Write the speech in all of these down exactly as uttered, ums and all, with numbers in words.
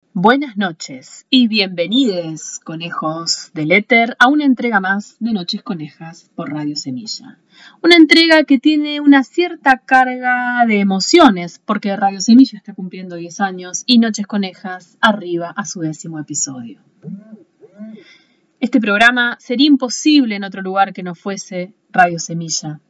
Buenas noches y bienvenidos, conejos del éter, a una entrega más de Noches Conejas por Radio Semilla. Una entrega que tiene una cierta carga de emociones, porque Radio Semilla está cumpliendo diez años y Noches Conejas arriba a su décimo episodio. Este programa sería imposible en otro lugar que no fuese Radio Semilla.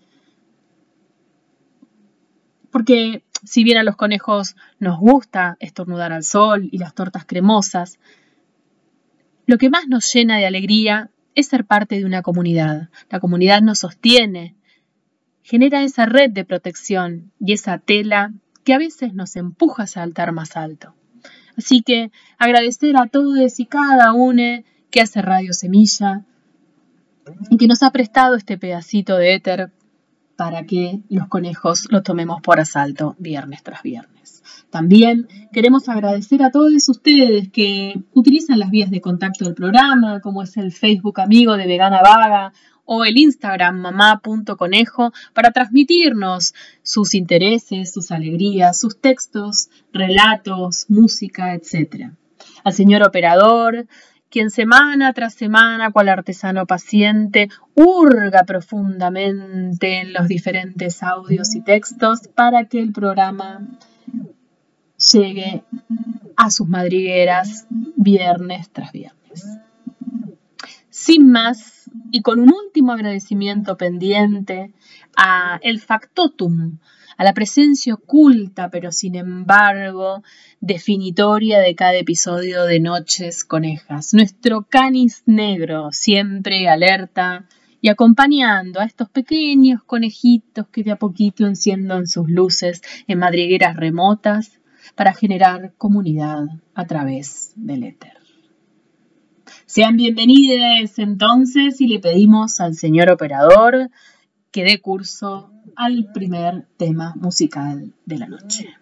Porque si bien a los conejos nos gusta estornudar al sol y las tortas cremosas, lo que más nos llena de alegría es ser parte de una comunidad. La comunidad nos sostiene, genera esa red de protección y esa tela que a veces nos empuja a saltar más alto. Así que agradecer a todos y cada uno que hace Radio Semilla y que nos ha prestado este pedacito de éter para que los conejos lo tomemos por asalto viernes tras viernes. También queremos agradecer a todos ustedes que utilizan las vías de contacto del programa, como es el Facebook amigo de Vegana Vaga o el Instagram mamá punto conejo, para transmitirnos sus intereses, sus alegrías, sus textos, relatos, música, etcétera. Al señor operador, quien semana tras semana, cual artesano paciente, hurga profundamente en los diferentes audios y textos para que el programa llegue a sus madrigueras viernes tras viernes. Sin más, y con un último agradecimiento pendiente a el factotum, a la presencia oculta, pero sin embargo definitoria de cada episodio de Noches Conejas. Nuestro canis negro, siempre alerta y acompañando a estos pequeños conejitos que de a poquito enciendan sus luces en madrigueras remotas para generar comunidad a través del éter. Sean bienvenidos entonces y le pedimos al señor operador que dé curso al primer tema musical de la noche.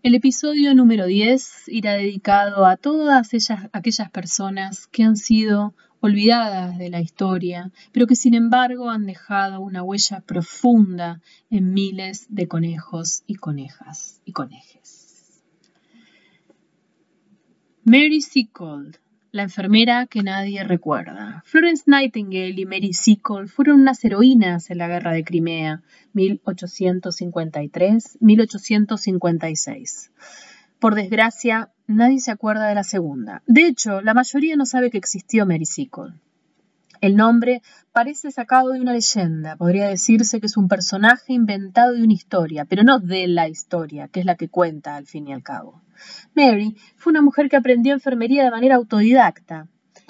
El episodio número diez irá dedicado a todas ellas, aquellas personas que han sido olvidadas de la historia, pero que sin embargo han dejado una huella profunda en miles de conejos y conejas y conejes. Mary Seacole, la enfermera que nadie recuerda. Florence Nightingale y Mary Seacole fueron unas heroínas en la Guerra de Crimea, mil ochocientos cincuenta y tres a mil ochocientos cincuenta y seis. Por desgracia, nadie se acuerda de la segunda. De hecho, la mayoría no sabe que existió Mary Seacole. El nombre parece sacado de una leyenda. Podría decirse que es un personaje inventado de una historia, pero no de la historia, que es la que cuenta al fin y al cabo. Mary fue una mujer que aprendió enfermería de manera autodidacta,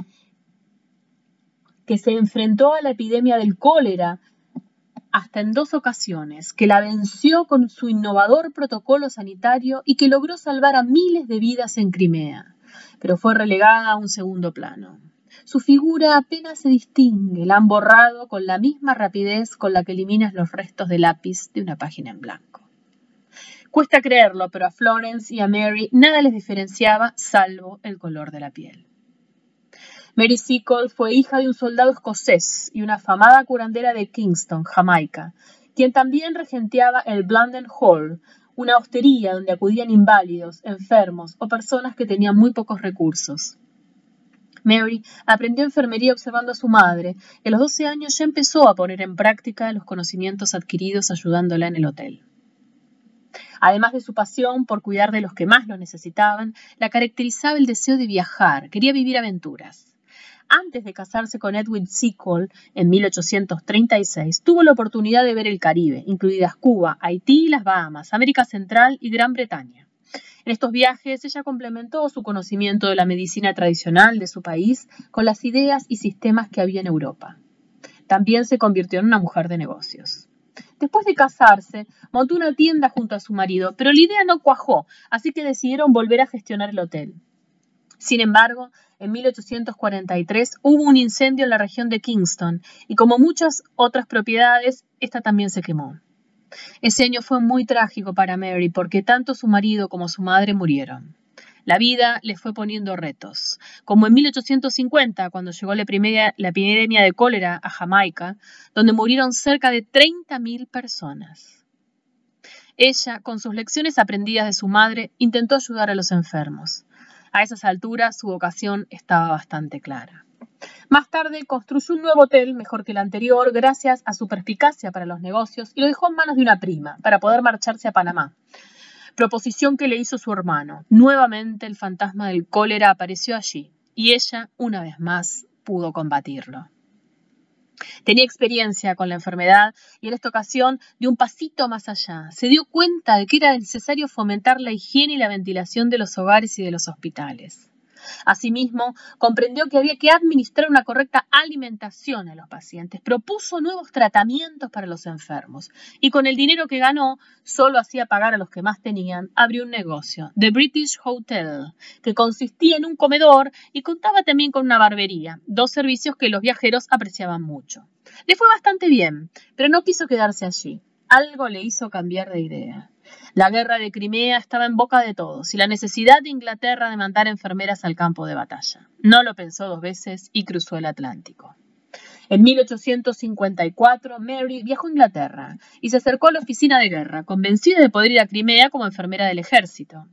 que se enfrentó a la epidemia del cólera hasta en dos ocasiones, que la venció con su innovador protocolo sanitario y que logró salvar a miles de vidas en Crimea, pero fue relegada a un segundo plano. Su figura apenas se distingue, la han borrado con la misma rapidez con la que eliminas los restos de lápiz de una página en blanco. Cuesta creerlo, pero a Florence y a Mary nada les diferenciaba salvo el color de la piel. Mary Seacole fue hija de un soldado escocés y una afamada curandera de Kingston, Jamaica, quien también regenteaba el Blunden Hall, una hostería donde acudían inválidos, enfermos o personas que tenían muy pocos recursos. Mary aprendió enfermería observando a su madre y a los doce años ya empezó a poner en práctica los conocimientos adquiridos ayudándola en el hotel. Además de su pasión por cuidar de los que más lo necesitaban, la caracterizaba el deseo de viajar, quería vivir aventuras. Antes de casarse con Edwin Seacole en mil ochocientos treinta y seis, tuvo la oportunidad de ver el Caribe, incluidas Cuba, Haití y las Bahamas, América Central y Gran Bretaña. En estos viajes, ella complementó su conocimiento de la medicina tradicional de su país con las ideas y sistemas que había en Europa. También se convirtió en una mujer de negocios. Después de casarse, montó una tienda junto a su marido, pero la idea no cuajó, así que decidieron volver a gestionar el hotel. Sin embargo, en mil ochocientos cuarenta y tres hubo un incendio en la región de Kingston y como muchas otras propiedades, esta también se quemó. Ese año fue muy trágico para Mary porque tanto su marido como su madre murieron. La vida le fue poniendo retos, como en mil ochocientos cincuenta, cuando llegó la, primera, la epidemia de cólera a Jamaica, donde murieron cerca de treinta mil personas. Ella, con sus lecciones aprendidas de su madre, intentó ayudar a los enfermos. A esas alturas, su vocación estaba bastante clara. Más tarde construyó un nuevo hotel mejor que el anterior gracias a su perspicacia para los negocios y lo dejó en manos de una prima para poder marcharse a Panamá. Proposición que le hizo su hermano. Nuevamente el fantasma del cólera apareció allí y ella, una vez más, pudo combatirlo. Tenía experiencia con la enfermedad y en esta ocasión dio un pasito más allá. Se dio cuenta de que era necesario fomentar la higiene y la ventilación de los hogares y de los hospitales. Asimismo, comprendió que había que administrar una correcta alimentación a los pacientes, propuso nuevos tratamientos para los enfermos y con el dinero que ganó, solo hacía pagar a los que más tenían, abrió un negocio, The British Hotel, que consistía en un comedor y contaba también con una barbería, dos servicios que los viajeros apreciaban mucho. Le fue bastante bien, pero no quiso quedarse allí. Algo le hizo cambiar de idea. La guerra de Crimea estaba en boca de todos y la necesidad de Inglaterra de mandar enfermeras al campo de batalla. No lo pensó dos veces y cruzó el Atlántico. En mil ochocientos cincuenta y cuatro, Mary viajó a Inglaterra y se acercó a la oficina de guerra, convencida de poder ir a Crimea como enfermera del ejército.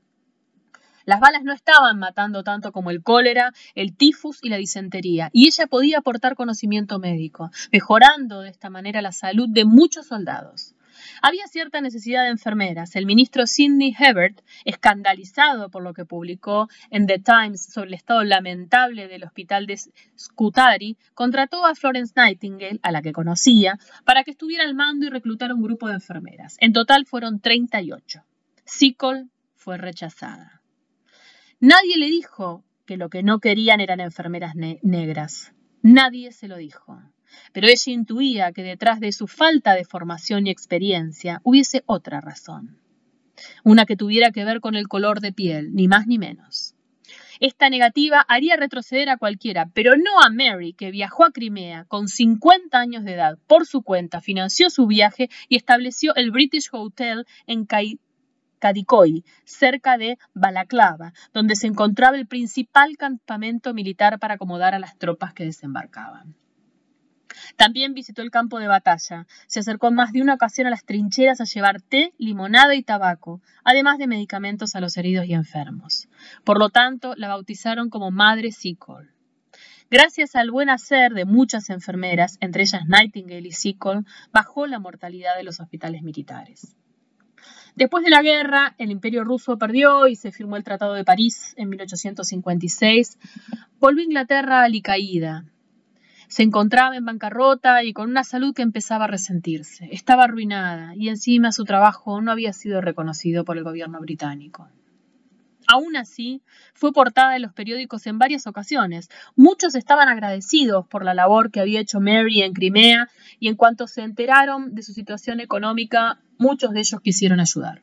Las balas no estaban matando tanto como el cólera, el tifus y la disentería, y ella podía aportar conocimiento médico, mejorando de esta manera la salud de muchos soldados. Había cierta necesidad de enfermeras. El ministro Sidney Herbert, escandalizado por lo que publicó en The Times sobre el estado lamentable del hospital de Scutari, contrató a Florence Nightingale, a la que conocía, para que estuviera al mando y reclutara un grupo de enfermeras. En total fueron treinta y ocho. Seacole fue rechazada. Nadie le dijo que lo que no querían eran enfermeras ne- negras. Nadie se lo dijo. Pero ella intuía que detrás de su falta de formación y experiencia hubiese otra razón. Una que tuviera que ver con el color de piel, ni más ni menos. Esta negativa haría retroceder a cualquiera, pero no a Mary, que viajó a Crimea con cincuenta años de edad por su cuenta, financió su viaje y estableció el British Hotel en Kai Kadikoy, cerca de Balaclava, donde se encontraba el principal campamento militar para acomodar a las tropas que desembarcaban. También visitó el campo de batalla. Se acercó en más de una ocasión a las trincheras a llevar té, limonada y tabaco, además de medicamentos a los heridos y enfermos. Por lo tanto, la bautizaron como Madre Seacole. Gracias al buen hacer de muchas enfermeras, entre ellas Nightingale y Seacole, bajó la mortalidad de los hospitales militares. Después de la guerra, el Imperio ruso perdió y se firmó el Tratado de París en mil ochocientos cincuenta y seis. Volvió a Inglaterra alicaída. Se encontraba en bancarrota y con una salud que empezaba a resentirse. Estaba arruinada y encima su trabajo no había sido reconocido por el gobierno británico. Aún así, fue portada en los periódicos en varias ocasiones. Muchos estaban agradecidos por la labor que había hecho Mary en Crimea y en cuanto se enteraron de su situación económica, muchos de ellos quisieron ayudar.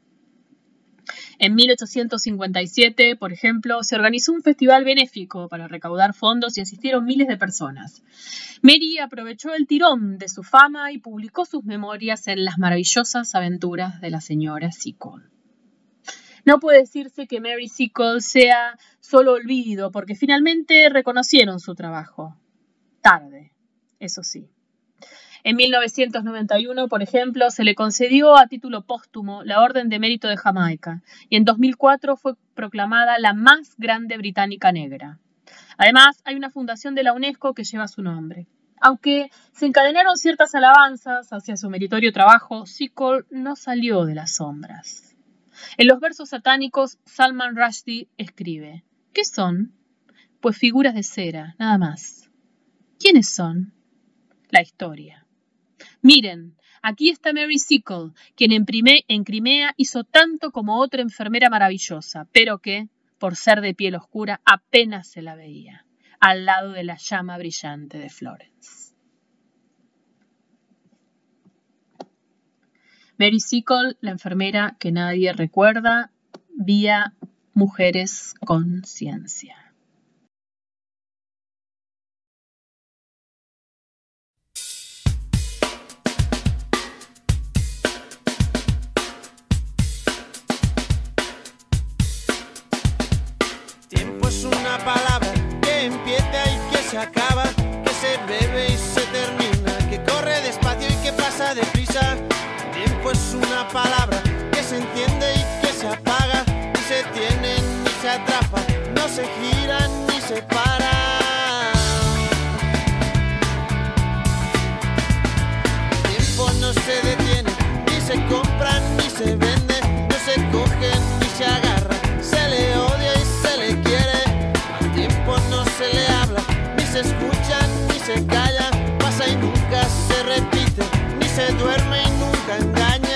En mil ochocientos cincuenta y siete, por ejemplo, se organizó un festival benéfico para recaudar fondos y asistieron miles de personas. Mary aprovechó el tirón de su fama y publicó sus memorias en Las maravillosas aventuras de la señora Seacole. No puede decirse que Mary Seacole sea solo olvido, porque finalmente reconocieron su trabajo. Tarde, eso sí. En mil novecientos noventa y uno, por ejemplo, se le concedió a título póstumo la Orden de Mérito de Jamaica y en dos mil cuatro fue proclamada la más grande británica negra. Además, hay una fundación de la UNESCO que lleva su nombre. Aunque se encadenaron ciertas alabanzas hacia su meritorio trabajo, Seacole no salió de las sombras. En los versos satánicos, Salman Rushdie escribe: ¿qué son? Pues figuras de cera, nada más. ¿Quiénes son? La historia. Miren, aquí está Mary Seacole, quien en, prime, en Crimea hizo tanto como otra enfermera maravillosa, pero que, por ser de piel oscura, apenas se la veía, al lado de la llama brillante de Florence. Mary Seacole, la enfermera que nadie recuerda, vía Mujeres con Ciencia. Tiempo es una palabra que empieza y que se acaba, que se bebe y se termina, que corre despacio y que pasa deprisa. Tiempo es una palabra que se entiende y que se apaga, ni se tiene ni se atrapa, no se gira ni se para. Tiempo no se detiene, ni se compra ni se vende, no se coge ni se agarra, se le odia y se le quiere. Al tiempo no se le habla, ni se escucha ni se calla, pasa y nunca se repite, ni se duerme y nunca engaña.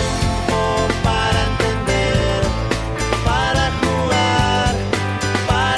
Para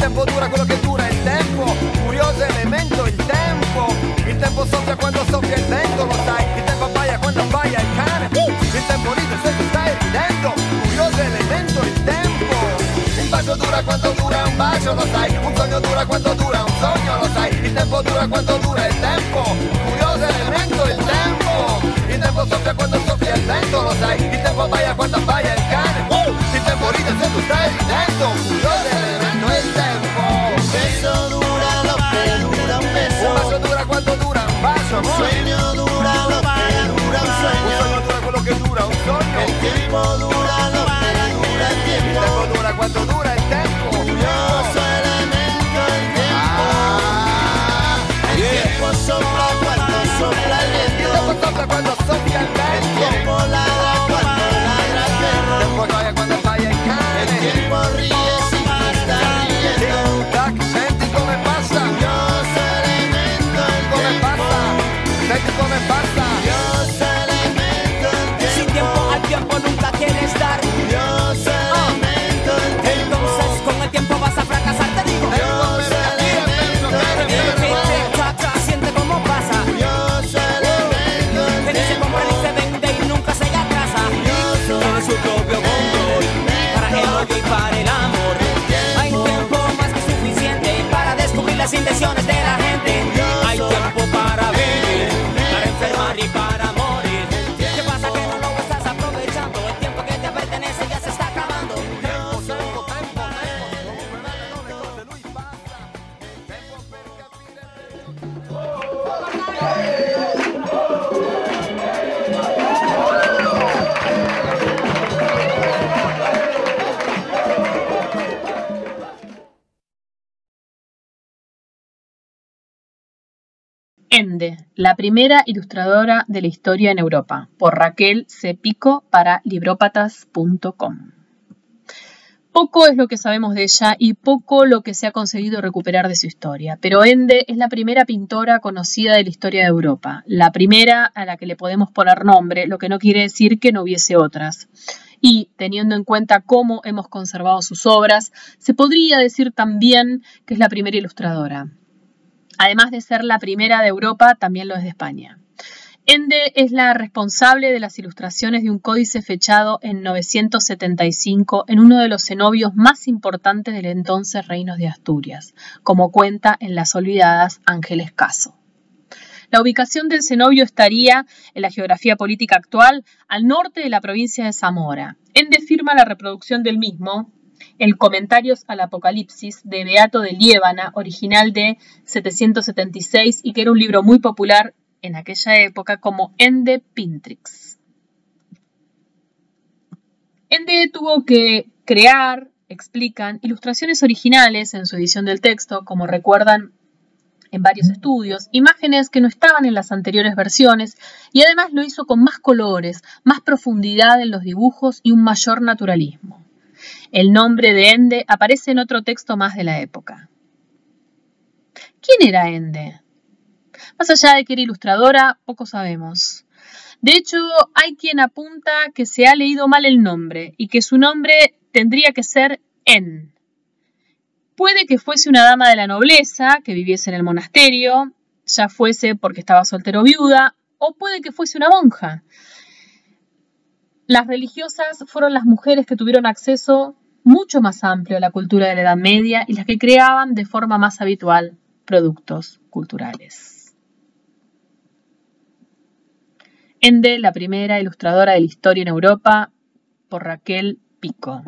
tempo dura quello che dura il tempo, curioso elemento il tempo. Il tempo soffia quando soffia il vento, lo sai. Il tempo abbaia quando abbaia il cane. Il tempo ride se tu stai ridendo, curioso elemento il tempo. Un bacio dura quanto dura un bacio, lo sai. Un sogno dura quanto dura un sogno, lo sai. Il tempo dura quanto dura il tempo, curioso elemento il tempo. Il tempo soffia quando soffia il vento, lo sai. Il tempo abbaia quando abbaia il cane. Il tempo ride se tu stai ridendo, curioso elemento il tempo. Un beso dura lo que dura un beso. Un bacio dura quanto dura un bacio, Un amore. sueño dura lo que dura un Un sueño. sogno dura quello che dura un sogno. El tiempo dura lo que dura el Il tiempo. tempo dura quanto dura il tempo. Curioso elemento el tiempo. Ah, El tiempo sopla cuando sopla el il viento. tempo soffia quando soffia il El vento. tiempo ladra cuando ladra el Il perro. tempo abbaia quando abbaia il El cane. tiempo ríe si tú estás riendo. Tic tac, senti come passa, Curioso elemento el come tiempo. passa, senti come passa. Curioso elemento el Sin tiempo. tiempo al tiempo nunca quieres dar. Curioso elemento el tiempo. Entonces con el tiempo vas a fracasar, te digo. Curioso elemento el tiempo. Tic-tac, siente cómo pasa. Curioso elemento el Que ni se compra ni se vende y nunca se atrasa. Todo su propio control para el odio y para el amor. Hay tiempo más que suficiente para descubrir las intenciones de la gente. Hay tiempo para vivir, para enfermar y para morir. ¿Qué pasa que no lo estás aprovechando? El tiempo que te pertenece ya se está acabando. Tempo, tempo, tempo, tempo. Comunque vanno le cose, lui passa. Tempo per capire. Ende, la primera ilustradora de la historia en Europa, por Raquel C. Pico para librópatas punto com. Poco es lo que sabemos de ella y poco lo que se ha conseguido recuperar de su historia, pero Ende es la primera pintora conocida de la historia de Europa, la primera a la que le podemos poner nombre, lo que no quiere decir que no hubiese otras. Y, teniendo en cuenta cómo hemos conservado sus obras, se podría decir también que es la primera ilustradora. Además de ser la primera de Europa, también lo es de España. Ende es la responsable de las ilustraciones de un códice fechado en novecientos setenta y cinco en uno de los cenobios más importantes del entonces Reinos de Asturias, como cuenta en Las Olvidadas Ángeles Caso. La ubicación del cenobio estaría, en la geografía política actual, al norte de la provincia de Zamora. Ende firma la reproducción del mismo, el Comentarios al Apocalipsis de Beato de Liébana, original de setecientos setenta y seis y que era un libro muy popular en aquella época como Ende Pintrix. Ende tuvo que crear, explican, ilustraciones originales en su edición del texto, como recuerdan en varios estudios, imágenes que no estaban en las anteriores versiones y además lo hizo con más colores, más profundidad en los dibujos y un mayor naturalismo. El nombre de Ende aparece en otro texto más de la época. ¿Quién era Ende? Más allá de que era ilustradora, poco sabemos. De hecho, hay quien apunta que se ha leído mal el nombre y que su nombre tendría que ser En. Puede que fuese una dama de la nobleza que viviese en el monasterio, ya fuese porque estaba soltera o viuda, o puede que fuese una monja. Las religiosas fueron las mujeres que tuvieron acceso mucho más amplio a la cultura de la Edad Media y las que creaban de forma más habitual productos culturales. Ende, la primera ilustradora de la historia en Europa, por Raquel Pico.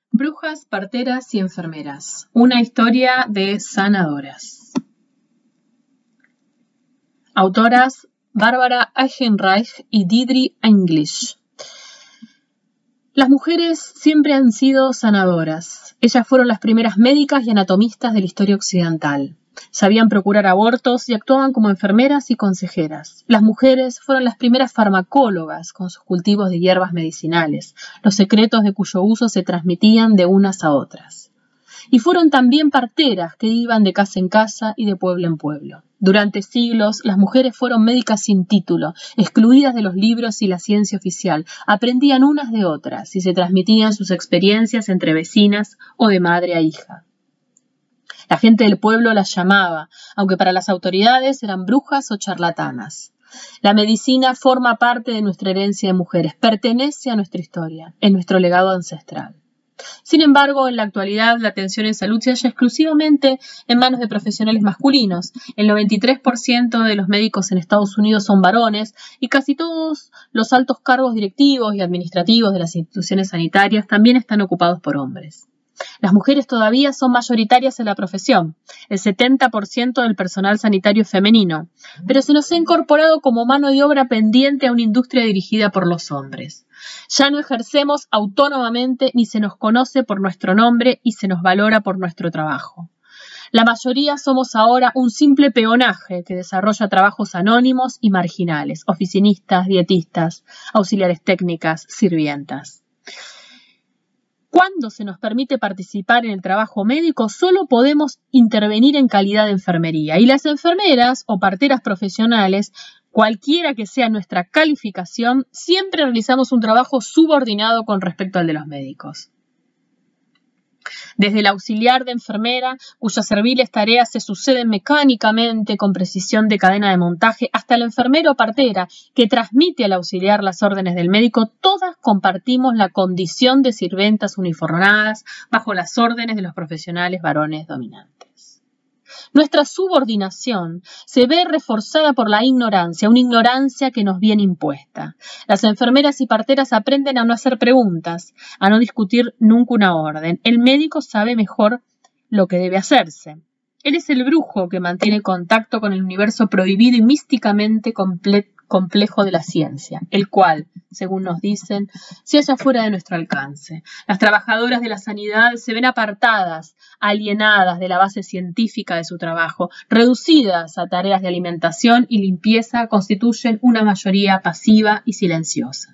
Brujas, parteras y enfermeras. Una historia de sanadoras. Autoras Bárbara Eichenreich y Deirdre English. Las mujeres siempre han sido sanadoras. Ellas fueron las primeras médicas y anatomistas de la historia occidental. Sabían procurar abortos y actuaban como enfermeras y consejeras. Las mujeres fueron las primeras farmacólogas con sus cultivos de hierbas medicinales, los secretos de cuyo uso se transmitían de unas a otras. Y fueron también parteras que iban de casa en casa y de pueblo en pueblo. Durante siglos, las mujeres fueron médicas sin título, excluidas de los libros y la ciencia oficial. Aprendían unas de otras y se transmitían sus experiencias entre vecinas o de madre a hija. La gente del pueblo las llamaba, aunque para las autoridades eran brujas o charlatanas. La medicina forma parte de nuestra herencia de mujeres, pertenece a nuestra historia, es nuestro legado ancestral. Sin embargo, en la actualidad la atención en salud se halla exclusivamente en manos de profesionales masculinos. El noventa y tres por ciento de los médicos en Estados Unidos son varones y casi todos los altos cargos directivos y administrativos de las instituciones sanitarias también están ocupados por hombres. Las mujeres todavía son mayoritarias en la profesión, el setenta por ciento del personal sanitario es femenino, pero se nos ha incorporado como mano de obra pendiente a una industria dirigida por los hombres. Ya no ejercemos autónomamente ni se nos conoce por nuestro nombre y se nos valora por nuestro trabajo. La mayoría somos ahora un simple peonaje que desarrolla trabajos anónimos y marginales, oficinistas, dietistas, auxiliares técnicas, sirvientas. Cuando se nos permite participar en el trabajo médico, solo podemos intervenir en calidad de enfermería. Y las enfermeras o parteras profesionales, cualquiera que sea nuestra calificación, siempre realizamos un trabajo subordinado con respecto al de los médicos. Desde el auxiliar de enfermera, cuyas serviles tareas se suceden mecánicamente con precisión de cadena de montaje, hasta el enfermero o partera que transmite al auxiliar las órdenes del médico, todas compartimos la condición de sirventas uniformadas bajo las órdenes de los profesionales varones dominantes. Nuestra subordinación se ve reforzada por la ignorancia, una ignorancia que nos viene impuesta. Las enfermeras y parteras aprenden a no hacer preguntas, a no discutir nunca una orden. El médico sabe mejor lo que debe hacerse. Él es el brujo que mantiene contacto con el universo prohibido y místicamente completo complejo de la ciencia, el cual, según nos dicen, se halla fuera de nuestro alcance. Las trabajadoras de la sanidad se ven apartadas, alienadas de la base científica de su trabajo, reducidas a tareas de alimentación y limpieza, constituyen una mayoría pasiva y silenciosa.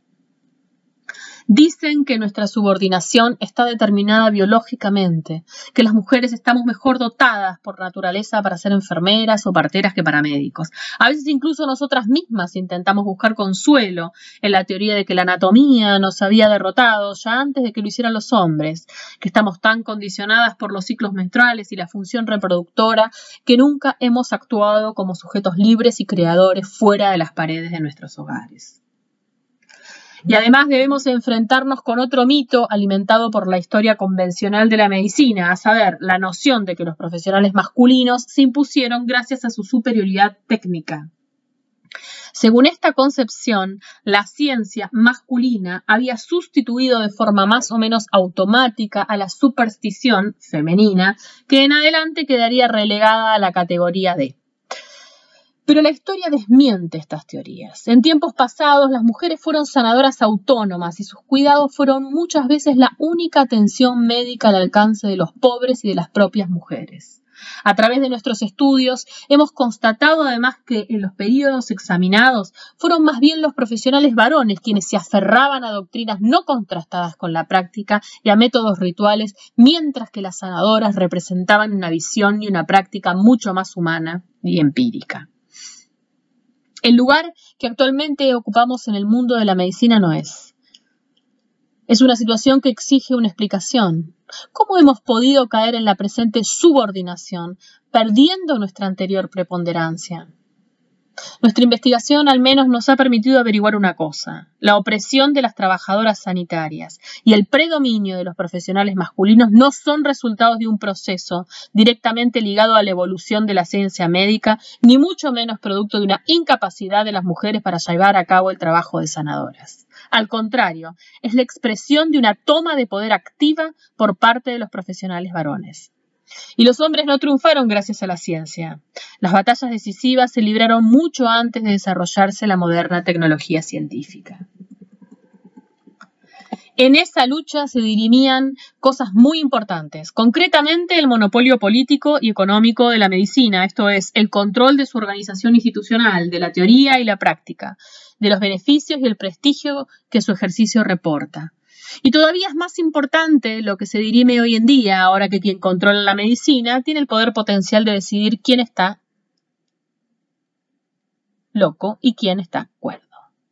Dicen que nuestra subordinación está determinada biológicamente, que las mujeres estamos mejor dotadas por naturaleza para ser enfermeras o parteras que para médicos. A veces incluso nosotras mismas intentamos buscar consuelo en la teoría de que la anatomía nos había derrotado ya antes de que lo hicieran los hombres, que estamos tan condicionadas por los ciclos menstruales y la función reproductora que nunca hemos actuado como sujetos libres y creadores fuera de las paredes de nuestros hogares. Y además debemos enfrentarnos con otro mito alimentado por la historia convencional de la medicina, a saber, la noción de que los profesionales masculinos se impusieron gracias a su superioridad técnica. Según esta concepción, la ciencia masculina había sustituido de forma más o menos automática a la superstición femenina, que en adelante quedaría relegada a la categoría de. Pero la historia desmiente estas teorías. En tiempos pasados, las mujeres fueron sanadoras autónomas y sus cuidados fueron muchas veces la única atención médica al alcance de los pobres y de las propias mujeres. A través de nuestros estudios, hemos constatado además que en los periodos examinados fueron más bien los profesionales varones quienes se aferraban a doctrinas no contrastadas con la práctica y a métodos rituales, mientras que las sanadoras representaban una visión y una práctica mucho más humana y empírica. El lugar que actualmente ocupamos en el mundo de la medicina no es. Es una situación que exige una explicación. ¿Cómo hemos podido caer en la presente subordinación, perdiendo nuestra anterior preponderancia? Nuestra investigación al menos nos ha permitido averiguar una cosa: la opresión de las trabajadoras sanitarias y el predominio de los profesionales masculinos no son resultados de un proceso directamente ligado a la evolución de la ciencia médica, ni mucho menos producto de una incapacidad de las mujeres para llevar a cabo el trabajo de sanadoras. Al contrario, es la expresión de una toma de poder activa por parte de los profesionales varones. Y los hombres no triunfaron gracias a la ciencia. Las batallas decisivas se libraron mucho antes de desarrollarse la moderna tecnología científica. En esa lucha se dirimían cosas muy importantes, concretamente el monopolio político y económico de la medicina, esto es, el control de su organización institucional, de la teoría y la práctica, de los beneficios y el prestigio que su ejercicio reporta. Y todavía es más importante lo que se dirime hoy en día, ahora que quien controla la medicina tiene el poder potencial de decidir quién está loco y quién está cuerdo.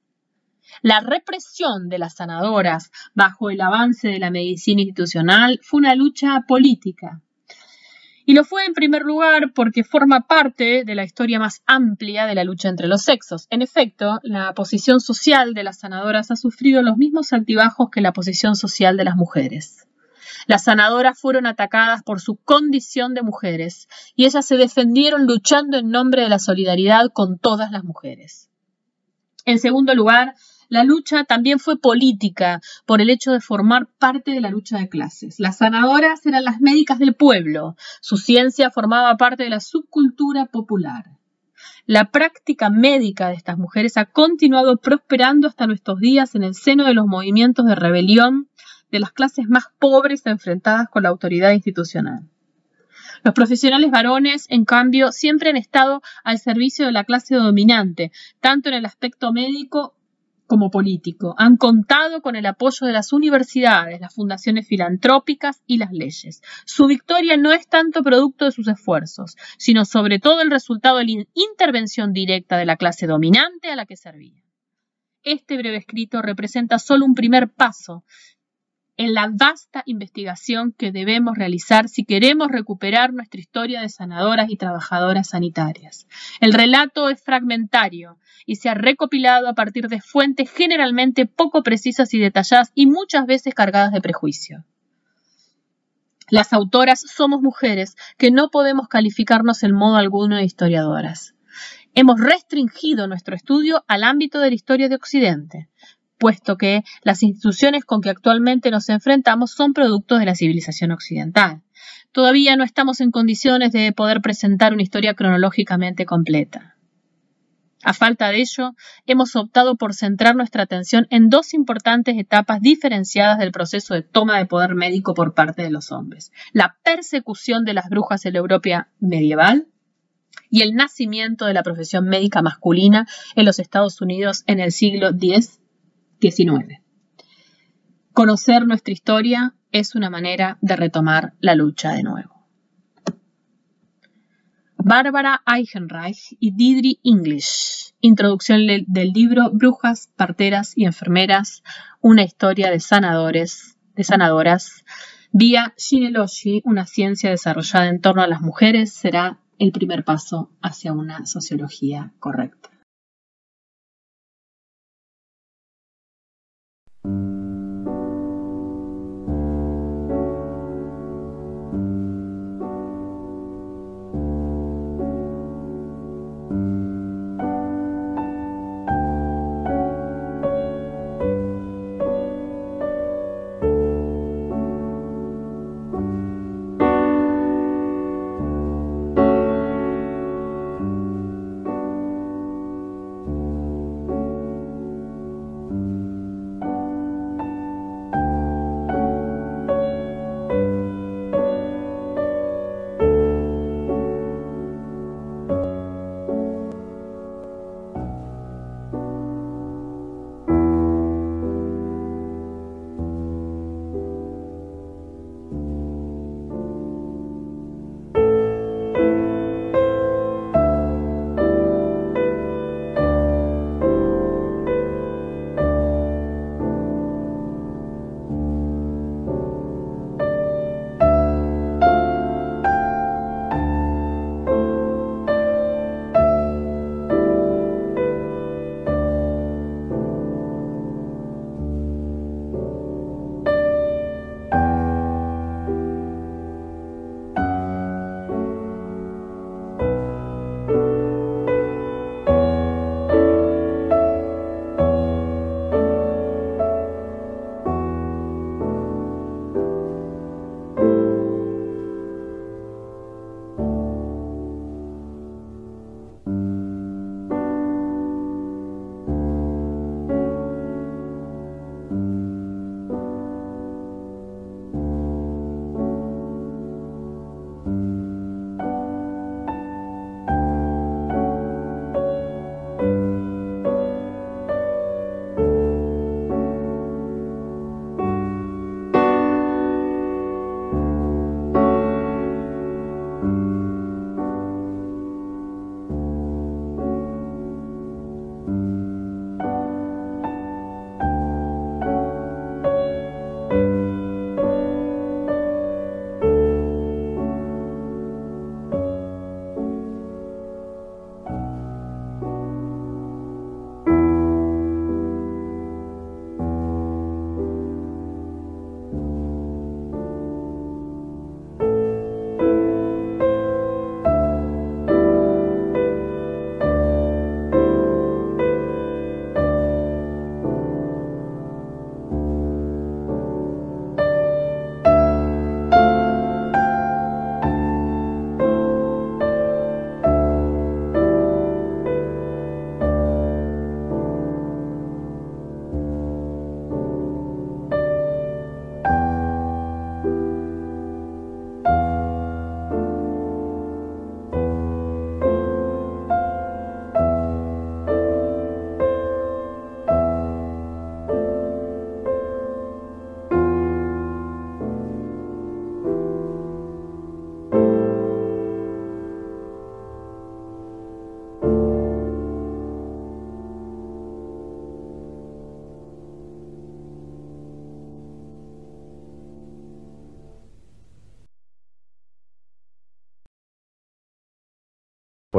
La represión de las sanadoras bajo el avance de la medicina institucional fue una lucha política. Y lo fue en primer lugar porque forma parte de la historia más amplia de la lucha entre los sexos. En efecto, la posición social de las sanadoras ha sufrido los mismos altibajos que la posición social de las mujeres. Las sanadoras fueron atacadas por su condición de mujeres y ellas se defendieron luchando en nombre de la solidaridad con todas las mujeres. En segundo lugar, la lucha también fue política por el hecho de formar parte de la lucha de clases. Las sanadoras eran las médicas del pueblo. Su ciencia formaba parte de la subcultura popular. La práctica médica de estas mujeres ha continuado prosperando hasta nuestros días en el seno de los movimientos de rebelión de las clases más pobres enfrentadas con la autoridad institucional. Los profesionales varones, en cambio, siempre han estado al servicio de la clase dominante, tanto en el aspecto médico como político. Han contado con el apoyo de las universidades, las fundaciones filantrópicas y las leyes. Su victoria no es tanto producto de sus esfuerzos, sino sobre todo el resultado de la intervención directa de la clase dominante a la que servía. Este breve escrito representa solo un primer paso en la vasta investigación que debemos realizar si queremos recuperar nuestra historia de sanadoras y trabajadoras sanitarias. El relato es fragmentario y se ha recopilado a partir de fuentes generalmente poco precisas y detalladas y muchas veces cargadas de prejuicio. Las autoras somos mujeres que no podemos calificarnos en modo alguno de historiadoras. Hemos restringido nuestro estudio al ámbito de la historia de Occidente, puesto que las instituciones con que actualmente nos enfrentamos son productos de la civilización occidental. Todavía no estamos en condiciones de poder presentar una historia cronológicamente completa. A falta de ello, hemos optado por centrar nuestra atención en dos importantes etapas diferenciadas del proceso de toma de poder médico por parte de los hombres: la persecución de las brujas en la Europa medieval y el nacimiento de la profesión médica masculina en los Estados Unidos en el siglo diez diecinueve. Conocer nuestra historia es una manera de retomar la lucha de nuevo. Bárbara Eichenreich y Deirdre English. Introducción del libro Brujas, Parteras y Enfermeras, una historia de sanadores, de sanadoras. Vía Genealogy, una ciencia desarrollada en torno a las mujeres, será el primer paso hacia una sociología correcta.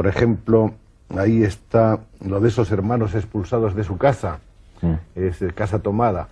por ejemplo, ahí está lo de esos hermanos expulsados de su casa, mm. es casa tomada.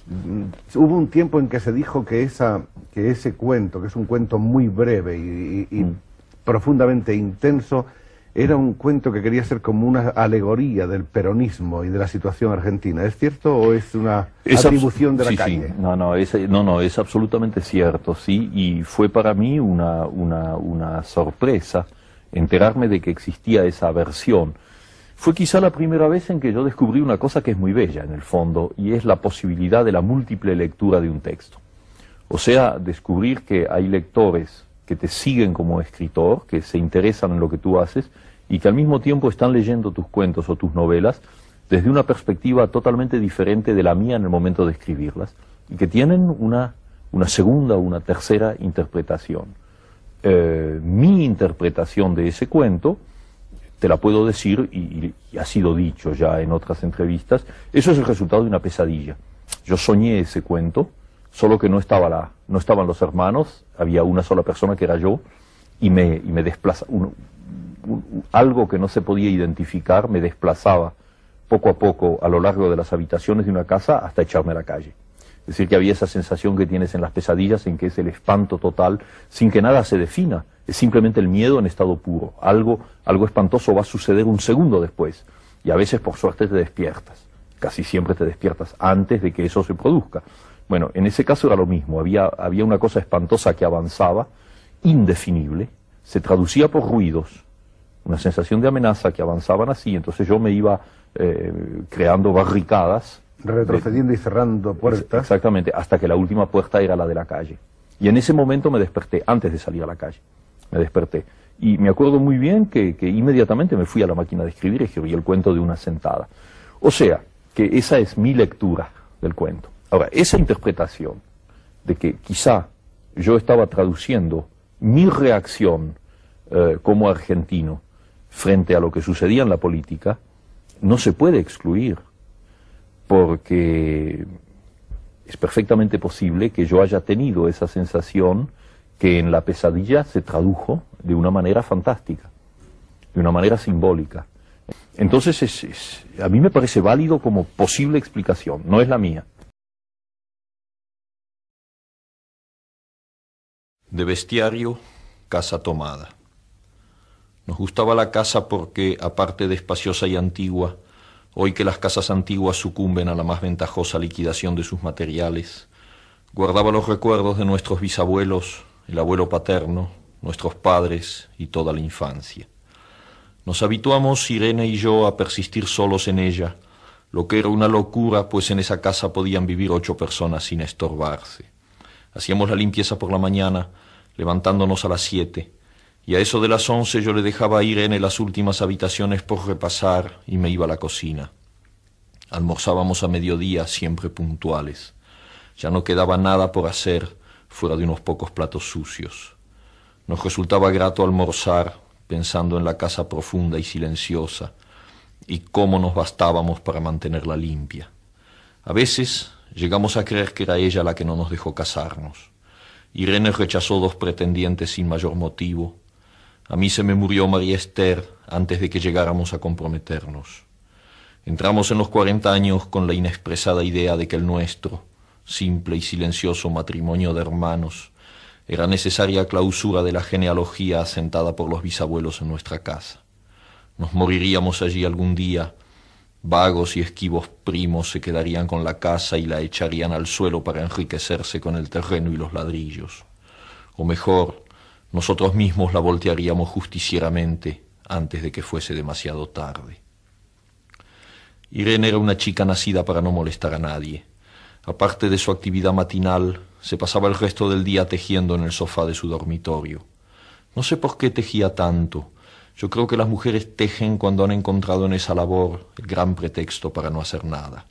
Hubo un tiempo en que se dijo que, esa, que ese cuento, que es un cuento muy breve y, y, y mm. profundamente intenso, era un cuento que quería ser como una alegoría del peronismo y de la situación argentina. ¿Es cierto o es una es atribución de la sí, calle? Sí. No, no, es, no, no, es absolutamente cierto, sí, y fue para mí una, una, una sorpresa enterarme de que existía esa versión. Fue quizá la primera vez en que yo descubrí una cosa que es muy bella en el fondo, y es la posibilidad de la múltiple lectura de un texto. O sea, descubrir que hay lectores que te siguen como escritor, que se interesan en lo que tú haces, y que al mismo tiempo están leyendo tus cuentos o tus novelas desde una perspectiva totalmente diferente de la mía en el momento de escribirlas, y que tienen una, una segunda o una tercera interpretación. Eh, mi interpretación de ese cuento, te la puedo decir, y, y ha sido dicho ya en otras entrevistas, eso es el resultado de una pesadilla. Yo soñé ese cuento, solo que no, estaba la, no estaban los hermanos, había una sola persona que era yo, y me, y me desplaza, un, un, algo que no se podía identificar me desplazaba poco a poco a lo largo de las habitaciones de una casa hasta echarme a la calle. Es decir, que había esa sensación que tienes en las pesadillas, en que es el espanto total, sin que nada se defina, es simplemente el miedo en estado puro. Algo, algo espantoso va a suceder un segundo después, y a veces por suerte te despiertas, casi siempre te despiertas antes de que eso se produzca. Bueno, en ese caso era lo mismo, había, había una cosa espantosa que avanzaba, indefinible, se traducía por ruidos, una sensación de amenaza que avanzaban así, entonces yo me iba eh, creando barricadas. Retrocediendo de, y cerrando puertas. Exactamente, hasta que la última puerta era la de la calle. Y en ese momento me desperté, antes de salir a la calle, me desperté. Y me acuerdo muy bien que, que inmediatamente me fui a la máquina de escribir y escribí el cuento de una sentada. O sea, que esa es mi lectura del cuento. Ahora, esa interpretación de que quizá yo estaba traduciendo mi reacción eh, como argentino frente a lo que sucedía en la política, no se puede excluir, porque es perfectamente posible que yo haya tenido esa sensación que en la pesadilla se tradujo de una manera fantástica, de una manera simbólica. Entonces, es, es, a mí me parece válido como posible explicación, no es la mía. De bestiario, casa tomada. Nos gustaba la casa porque, aparte de espaciosa y antigua, hoy que las casas antiguas sucumben a la más ventajosa liquidación de sus materiales, guardaba los recuerdos de nuestros bisabuelos, el abuelo paterno, nuestros padres y toda la infancia. Nos habituamos, Irene y yo, a persistir solos en ella, lo que era una locura, pues en esa casa podían vivir ocho personas sin estorbarse. Hacíamos la limpieza por la mañana, levantándonos a las siete, y a eso de las once yo le dejaba a Irene las últimas habitaciones por repasar y me iba a la cocina. Almorzábamos a mediodía, siempre puntuales. Ya no quedaba nada por hacer fuera de unos pocos platos sucios. Nos resultaba grato almorzar pensando en la casa profunda y silenciosa y cómo nos bastábamos para mantenerla limpia. A veces llegamos a creer que era ella la que no nos dejó casarnos. Irene rechazó dos pretendientes sin mayor motivo. A mí se me murió María Esther antes de que llegáramos a comprometernos. Entramos en los cuarenta años con la inexpresada idea de que el nuestro, simple y silencioso matrimonio de hermanos, era necesaria clausura de la genealogía asentada por los bisabuelos en nuestra casa. Nos moriríamos allí algún día. Vagos y esquivos primos se quedarían con la casa y la echarían al suelo para enriquecerse con el terreno y los ladrillos. O mejor, nosotros mismos la voltearíamos justicieramente antes de que fuese demasiado tarde. Irene era una chica nacida para no molestar a nadie. Aparte de su actividad matinal, se pasaba el resto del día tejiendo en el sofá de su dormitorio. No sé por qué tejía tanto. Yo creo que las mujeres tejen cuando han encontrado en esa labor el gran pretexto para no hacer nada.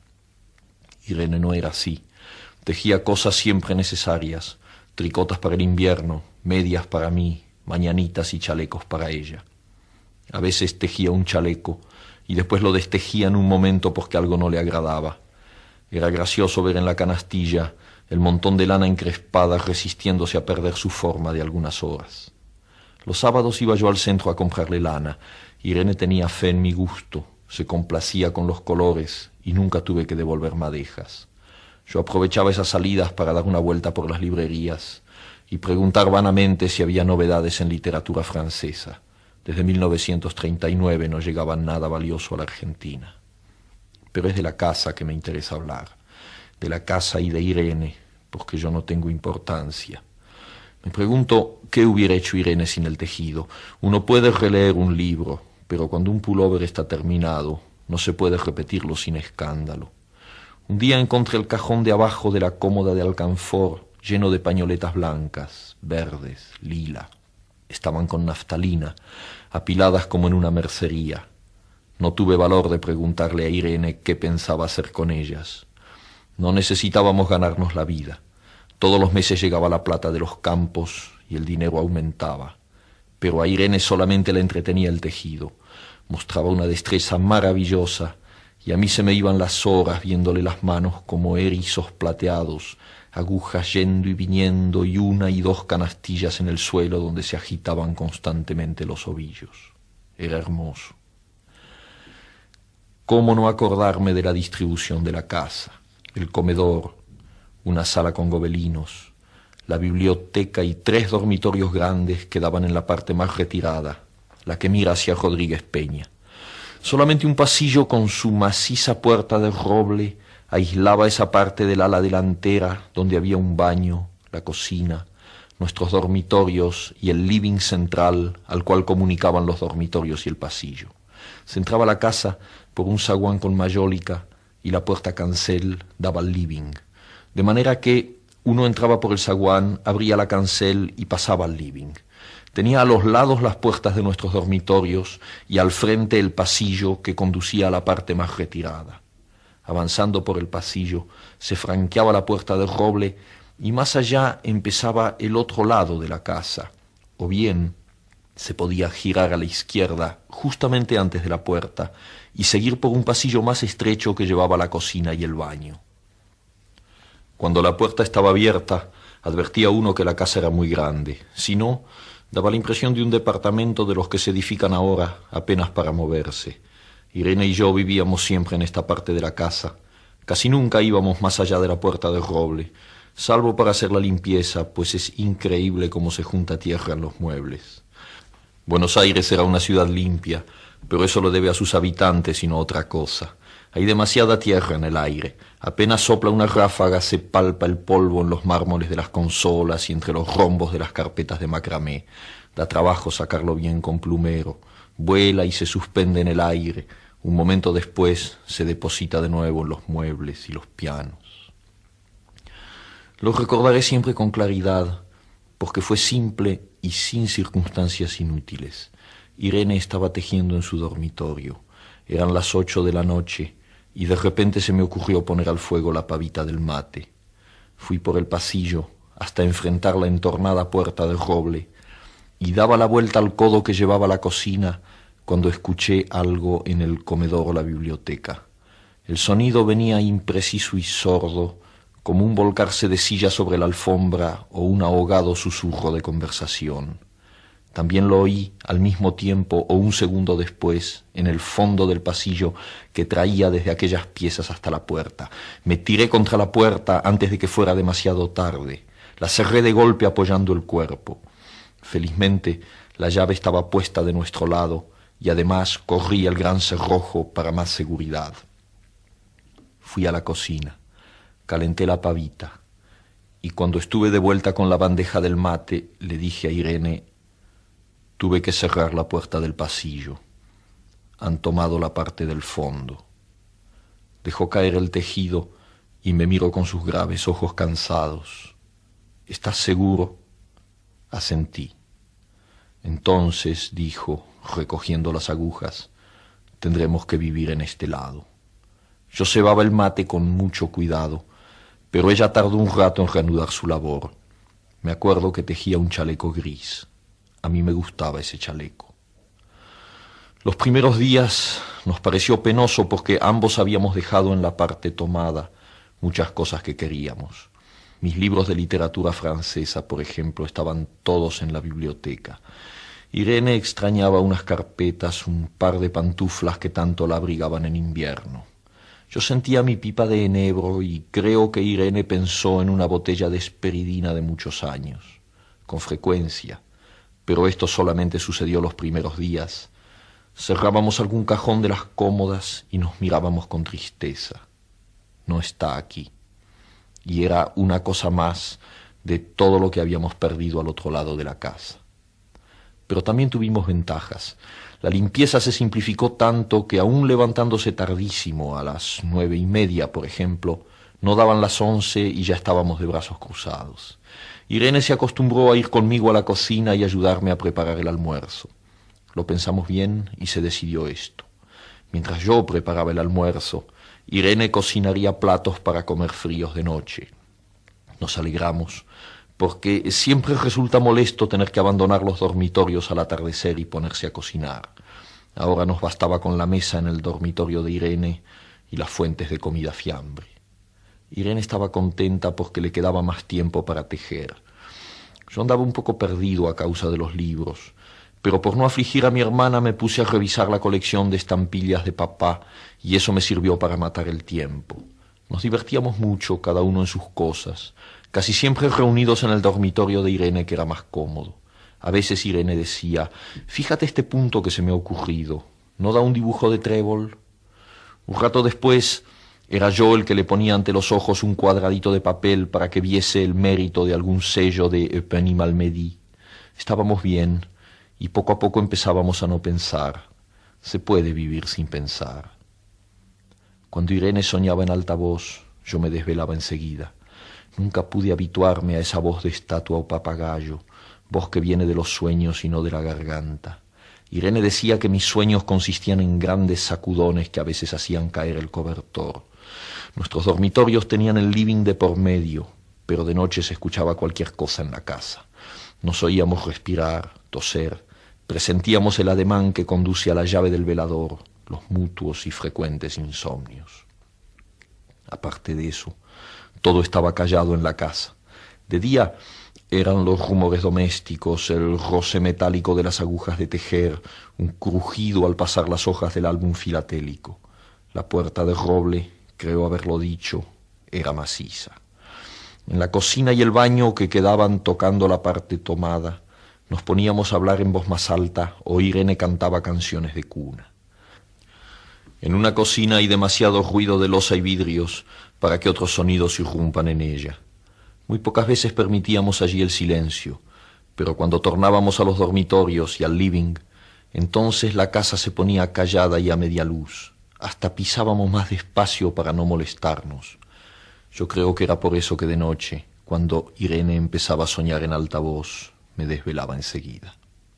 Irene no era así. Tejía cosas siempre necesarias, tricotas para el invierno, medias para mí, mañanitas y chalecos para ella. A veces tejía un chaleco y después lo destejía en un momento porque algo no le agradaba. Era gracioso ver en la canastilla el montón de lana encrespada resistiéndose a perder su forma de algunas horas. Los sábados iba yo al centro a comprarle lana, Irene tenía fe en mi gusto, se complacía con los colores y nunca tuve que devolver madejas. Yo aprovechaba esas salidas para dar una vuelta por las librerías y preguntar vanamente si había novedades en literatura francesa. Desde mil novecientos treinta y nueve no llegaba nada valioso a la Argentina. Pero es de la casa que me interesa hablar, de la casa y de Irene, porque yo no tengo importancia. Me pregunto qué hubiera hecho Irene sin el tejido. Uno puede releer un libro, pero cuando un pullover está terminado, no se puede repetirlo sin escándalo. Un día encontré el cajón de abajo de la cómoda de alcanfor lleno de pañoletas blancas, verdes, lila. Estaban con naftalina, apiladas como en una mercería. No tuve valor de preguntarle a Irene qué pensaba hacer con ellas. No necesitábamos ganarnos la vida. Todos los meses llegaba la plata de los campos y el dinero aumentaba. Pero a Irene solamente le entretenía el tejido. Mostraba una destreza maravillosa y a mí se me iban las horas viéndole las manos como erizos plateados, agujas yendo y viniendo y una y dos canastillas en el suelo donde se agitaban constantemente los ovillos. Era hermoso. ¿Cómo no acordarme de la distribución de la casa? El comedor, una sala con gobelinos, la biblioteca y tres dormitorios grandes que daban en la parte más retirada, la que mira hacia Rodríguez Peña. Solamente un pasillo con su maciza puerta de roble aislaba esa parte del ala delantera donde había un baño, la cocina, nuestros dormitorios y el living central al cual comunicaban los dormitorios y el pasillo. Se entraba a la casa por un zaguán con mayólica y la puerta cancel daba al living, de manera que uno entraba por el zaguán, abría la cancel y pasaba al living. Tenía a los lados las puertas de nuestros dormitorios y al frente el pasillo que conducía a la parte más retirada. Avanzando por el pasillo, se franqueaba la puerta de roble y más allá empezaba el otro lado de la casa, o bien se podía girar a la izquierda justamente antes de la puerta y seguir por un pasillo más estrecho que llevaba a la cocina y el baño. Cuando la puerta estaba abierta, advertía uno que la casa era muy grande. Si no, daba la impresión de un departamento de los que se edifican ahora apenas para moverse. Irene y yo vivíamos siempre en esta parte de la casa. Casi nunca íbamos más allá de la puerta de roble, salvo para hacer la limpieza, pues es increíble cómo se junta tierra en los muebles. Buenos Aires era una ciudad limpia, pero eso lo debe a sus habitantes y no a otra cosa. Hay demasiada tierra en el aire. Apenas sopla una ráfaga, se palpa el polvo en los mármoles de las consolas y entre los rombos de las carpetas de macramé. Da trabajo sacarlo bien con plumero. Vuela y se suspende en el aire. Un momento después se deposita de nuevo en los muebles y los pianos. Lo recordaré siempre con claridad, porque fue simple y sin circunstancias inútiles. Irene estaba tejiendo en su dormitorio. Eran las ocho de la noche y de repente se me ocurrió poner al fuego la pavita del mate. Fui por el pasillo hasta enfrentar la entornada puerta de roble y daba la vuelta al codo que llevaba a la cocina cuando escuché algo en el comedor o la biblioteca. El sonido venía impreciso y sordo, como un volcarse de silla sobre la alfombra o un ahogado susurro de conversación. También lo oí al mismo tiempo o un segundo después en el fondo del pasillo que traía desde aquellas piezas hasta la puerta. Me tiré contra la puerta antes de que fuera demasiado tarde. La cerré de golpe apoyando el cuerpo. Felizmente la llave estaba puesta de nuestro lado y además corrí el gran cerrojo para más seguridad. Fui a la cocina, calenté la pavita y cuando estuve de vuelta con la bandeja del mate le dije a Irene: tuve que cerrar la puerta del pasillo. Han tomado la parte del fondo. Dejó caer el tejido y me miró con sus graves ojos cansados. ¿Estás seguro? Asentí. Entonces, dijo, recogiendo las agujas, tendremos que vivir en este lado. Yo cebaba el mate con mucho cuidado, pero ella tardó un rato en reanudar su labor. Me acuerdo que tejía un chaleco gris. A mí me gustaba ese chaleco. Los primeros días nos pareció penoso porque ambos habíamos dejado en la parte tomada muchas cosas que queríamos. Mis libros de literatura francesa, por ejemplo, estaban todos en la biblioteca. Irene extrañaba unas carpetas, un par de pantuflas que tanto la abrigaban en invierno. Yo sentía mi pipa de enebro y creo que Irene pensó en una botella de esperidina de muchos años, con frecuencia, pero esto solamente sucedió los primeros días. Cerrábamos algún cajón de las cómodas y nos mirábamos con tristeza. No está aquí. Y era una cosa más de todo lo que habíamos perdido al otro lado de la casa. Pero también tuvimos ventajas. La limpieza se simplificó tanto que aún levantándose tardísimo, a las nueve y media, por ejemplo, no daban las once y ya estábamos de brazos cruzados. Irene se acostumbró a ir conmigo a la cocina y ayudarme a preparar el almuerzo. Lo pensamos bien y se decidió esto. Mientras yo preparaba el almuerzo, Irene cocinaría platos para comer fríos de noche. Nos alegramos, porque siempre resulta molesto tener que abandonar los dormitorios al atardecer y ponerse a cocinar. Ahora nos bastaba con la mesa en el dormitorio de Irene y las fuentes de comida fiambre. Irene estaba contenta porque le quedaba más tiempo para tejer. Yo andaba un poco perdido a causa de los libros, pero por no afligir a mi hermana me puse a revisar la colección de estampillas de papá y eso me sirvió para matar el tiempo. Nos divertíamos mucho, cada uno en sus cosas, casi siempre reunidos en el dormitorio de Irene, que era más cómodo. A veces Irene decía, fíjate este punto que se me ha ocurrido, ¿no da un dibujo de trébol? Un rato después era yo el que le ponía ante los ojos un cuadradito de papel para que viese el mérito de algún sello de Eupenie Malmedy. Estábamos bien y poco a poco empezábamos a no pensar. Se puede vivir sin pensar. Cuando Irene soñaba en alta voz, yo me desvelaba enseguida. Nunca pude habituarme a esa voz de estatua o papagayo, voz que viene de los sueños y no de la garganta. Irene decía que mis sueños consistían en grandes sacudones que a veces hacían caer el cobertor. Nuestros dormitorios tenían el living de por medio, pero de noche se escuchaba cualquier cosa en la casa. Nos oíamos respirar, toser, presentíamos el ademán que conduce a la llave del velador, los mutuos y frecuentes insomnios. Aparte de eso, todo estaba callado en la casa. De día eran los rumores domésticos, el roce metálico de las agujas de tejer, un crujido al pasar las hojas del álbum filatélico. La puerta de roble, creo haberlo dicho, era maciza. En la cocina y el baño, que quedaban tocando la parte tomada, nos poníamos a hablar en voz más alta o Irene cantaba canciones de cuna. En una cocina hay demasiado ruido de loza y vidrios para que otros sonidos irrumpan en ella. Muy pocas veces permitíamos allí el silencio, pero cuando tornábamos a los dormitorios y al living, entonces la casa se ponía callada y a media luz. Hasta pisábamos más despacio para no molestarnos. Yo creo que era por eso que de noche, cuando Irene empezaba a soñar en alta voz, me desvelaba enseguida.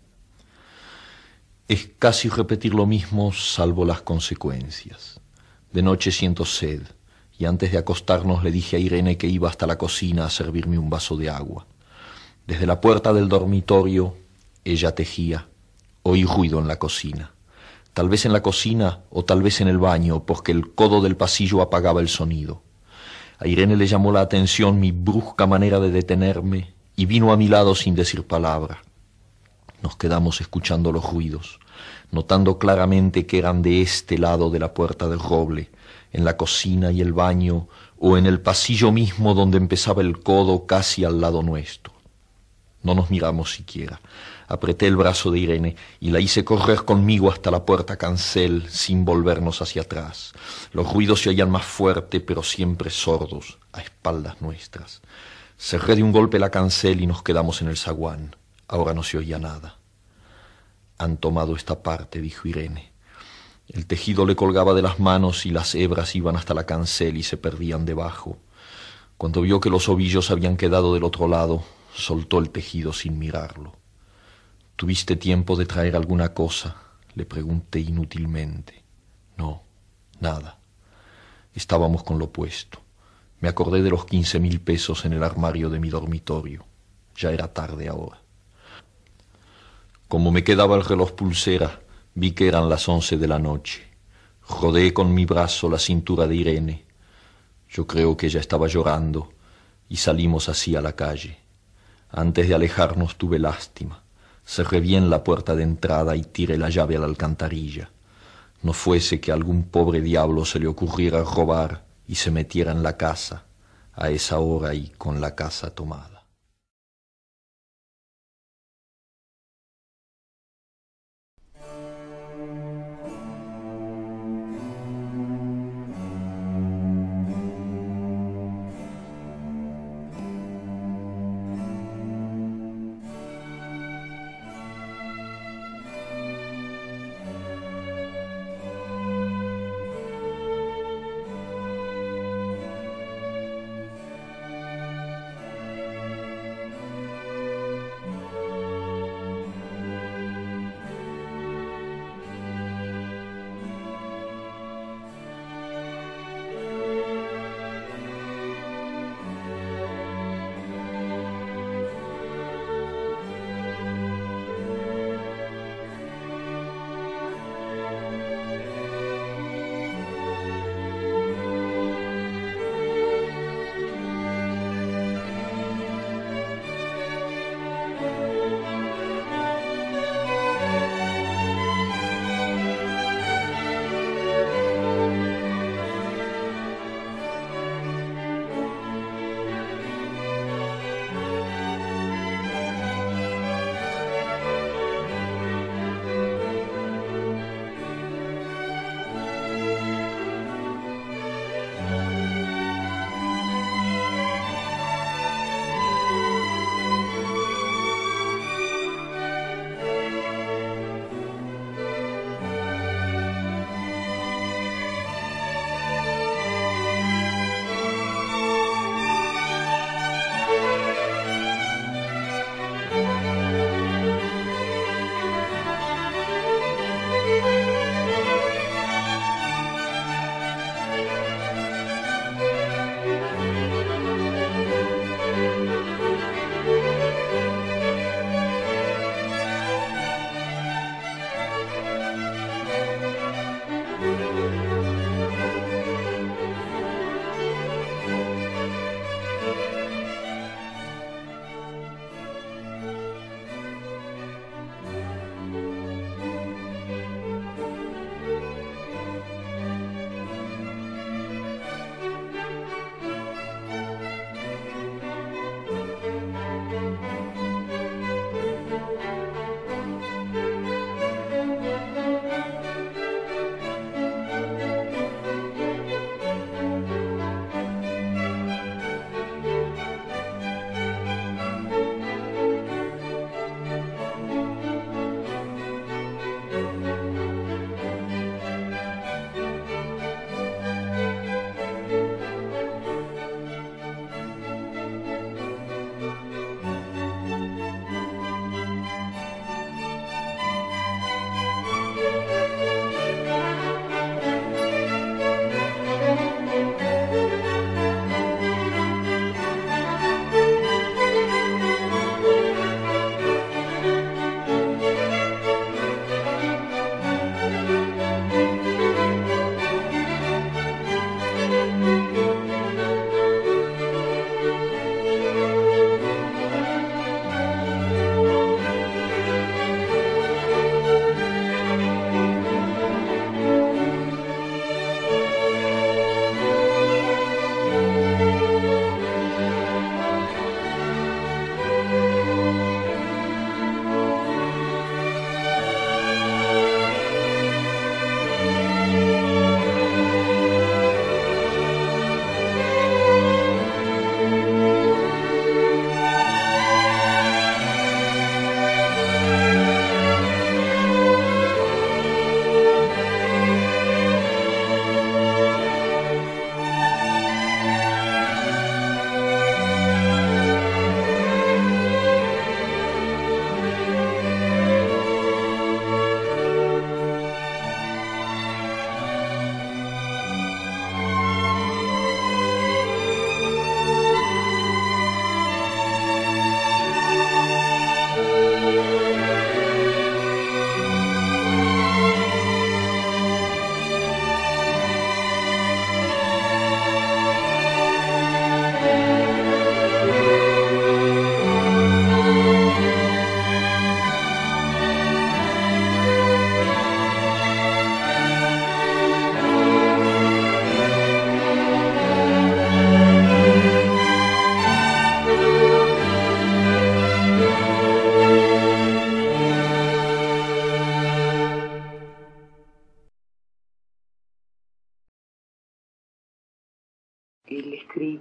Es casi repetir lo mismo, salvo las consecuencias. De noche siento sed, y antes de acostarnos le dije a Irene que iba hasta la cocina a servirme un vaso de agua. Desde la puerta del dormitorio, ella tejía. Oí ruido en la cocina. Tal vez en la cocina o tal vez en el baño, porque el codo del pasillo apagaba el sonido. A Irene le llamó la atención mi brusca manera de detenerme y vino a mi lado sin decir palabra. Nos quedamos escuchando los ruidos, notando claramente que eran de este lado de la puerta del roble, en la cocina y el baño, o en el pasillo mismo donde empezaba el codo casi al lado nuestro. No nos miramos siquiera. Apreté el brazo de Irene y la hice correr conmigo hasta la puerta cancel sin volvernos hacia atrás. Los ruidos se oían más fuerte, pero siempre sordos, a espaldas nuestras. Cerré de un golpe la cancel y nos quedamos en el zaguán. Ahora no se oía nada. Han tomado esta parte, dijo Irene. El tejido le colgaba de las manos y las hebras iban hasta la cancel y se perdían debajo. Cuando vio que los ovillos habían quedado del otro lado, soltó el tejido sin mirarlo. ¿Tuviste tiempo de traer alguna cosa?, le pregunté inútilmente. No, nada. Estábamos con lo puesto. Me acordé de los quince mil pesos en el armario de mi dormitorio. Ya era tarde ahora. Como me quedaba el reloj pulsera, vi que eran las once de la noche. Rodeé con mi brazo la cintura de Irene. Yo creo que ella estaba llorando y salimos así a la calle. Antes de alejarnos tuve lástima. cerré bien la puerta de entrada y tiré la llave a la alcantarilla. No fuese que a algún pobre diablo se le ocurriera robar y se metiera en la casa, a esa hora y con la casa tomada.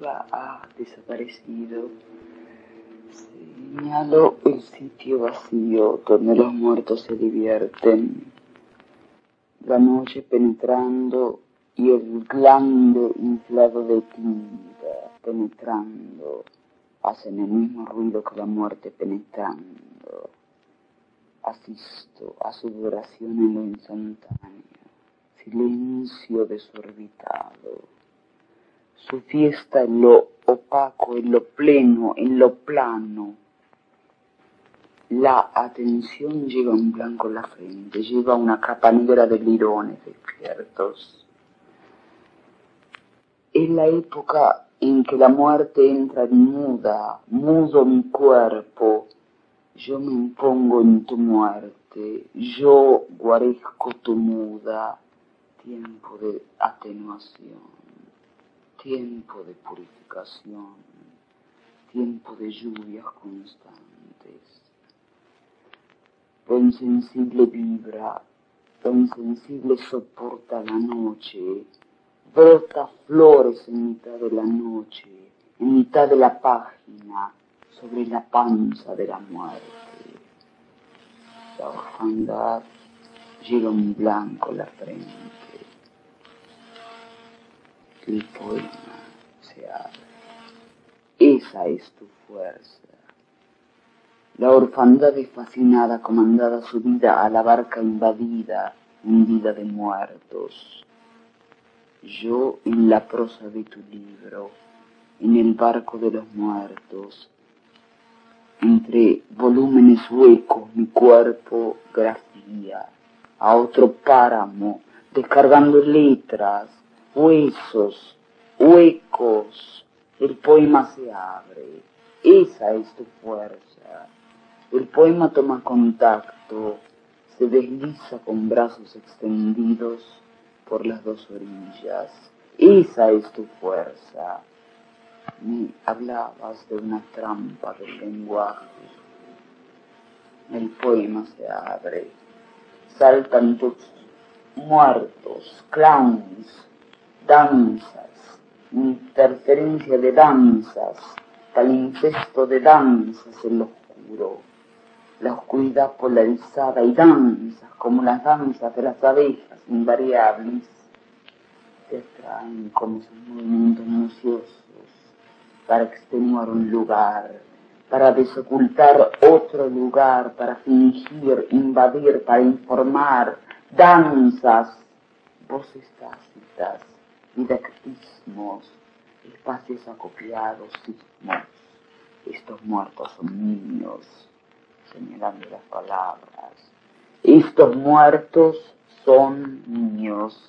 viva ha desaparecido. Señalo el sitio vacío donde los muertos se divierten. La noche penetrando y el glande inflado de tinta penetrando hacen el mismo ruido que la muerte penetrando. Asisto a su duración en lo instantáneo, silencio desorbitado. Su fiesta en lo opaco, en lo pleno, en lo plano. La atención lleva un blanco en la frente, lleva una capa negra de lirones despiertos. Es la época en que la muerte entra muda, mudo mi cuerpo. Yo me impongo en tu muerte, yo guarezco tu muda. Tiempo de atenuación. Tiempo de purificación, tiempo de lluvias constantes. Lo insensible vibra, lo insensible soporta la noche, brota flores en mitad de la noche, en mitad de la página, sobre la panza de la muerte. La orfandad lleva un blanco en la frente. El poema se abre. Esa es tu fuerza. La orfandad es fascinada, comandada subida a la barca invadida, hundida de muertos. Yo en la prosa de tu libro, en el barco de los muertos, entre volúmenes huecos mi cuerpo grafía a otro páramo, descargando letras, huesos, huecos, el poema se abre, esa es tu fuerza. El poema toma contacto, se desliza con brazos extendidos por las dos orillas, esa es tu fuerza. Me hablabas de una trampa del lenguaje, el poema se abre, saltan tus muertos, clowns, danzas, interferencia de danzas, palincesto de danzas en lo oscuro, la oscuridad polarizada y danzas como las danzas de las abejas invariables, te atraen como sus movimientos minuciosos para extenuar un lugar, para desocultar otro lugar, para fingir, invadir, para informar, danzas, voces tácitas, didactismos, espacios acopiados, sismos. Estos muertos son niños, señalando las palabras. Estos muertos son niños.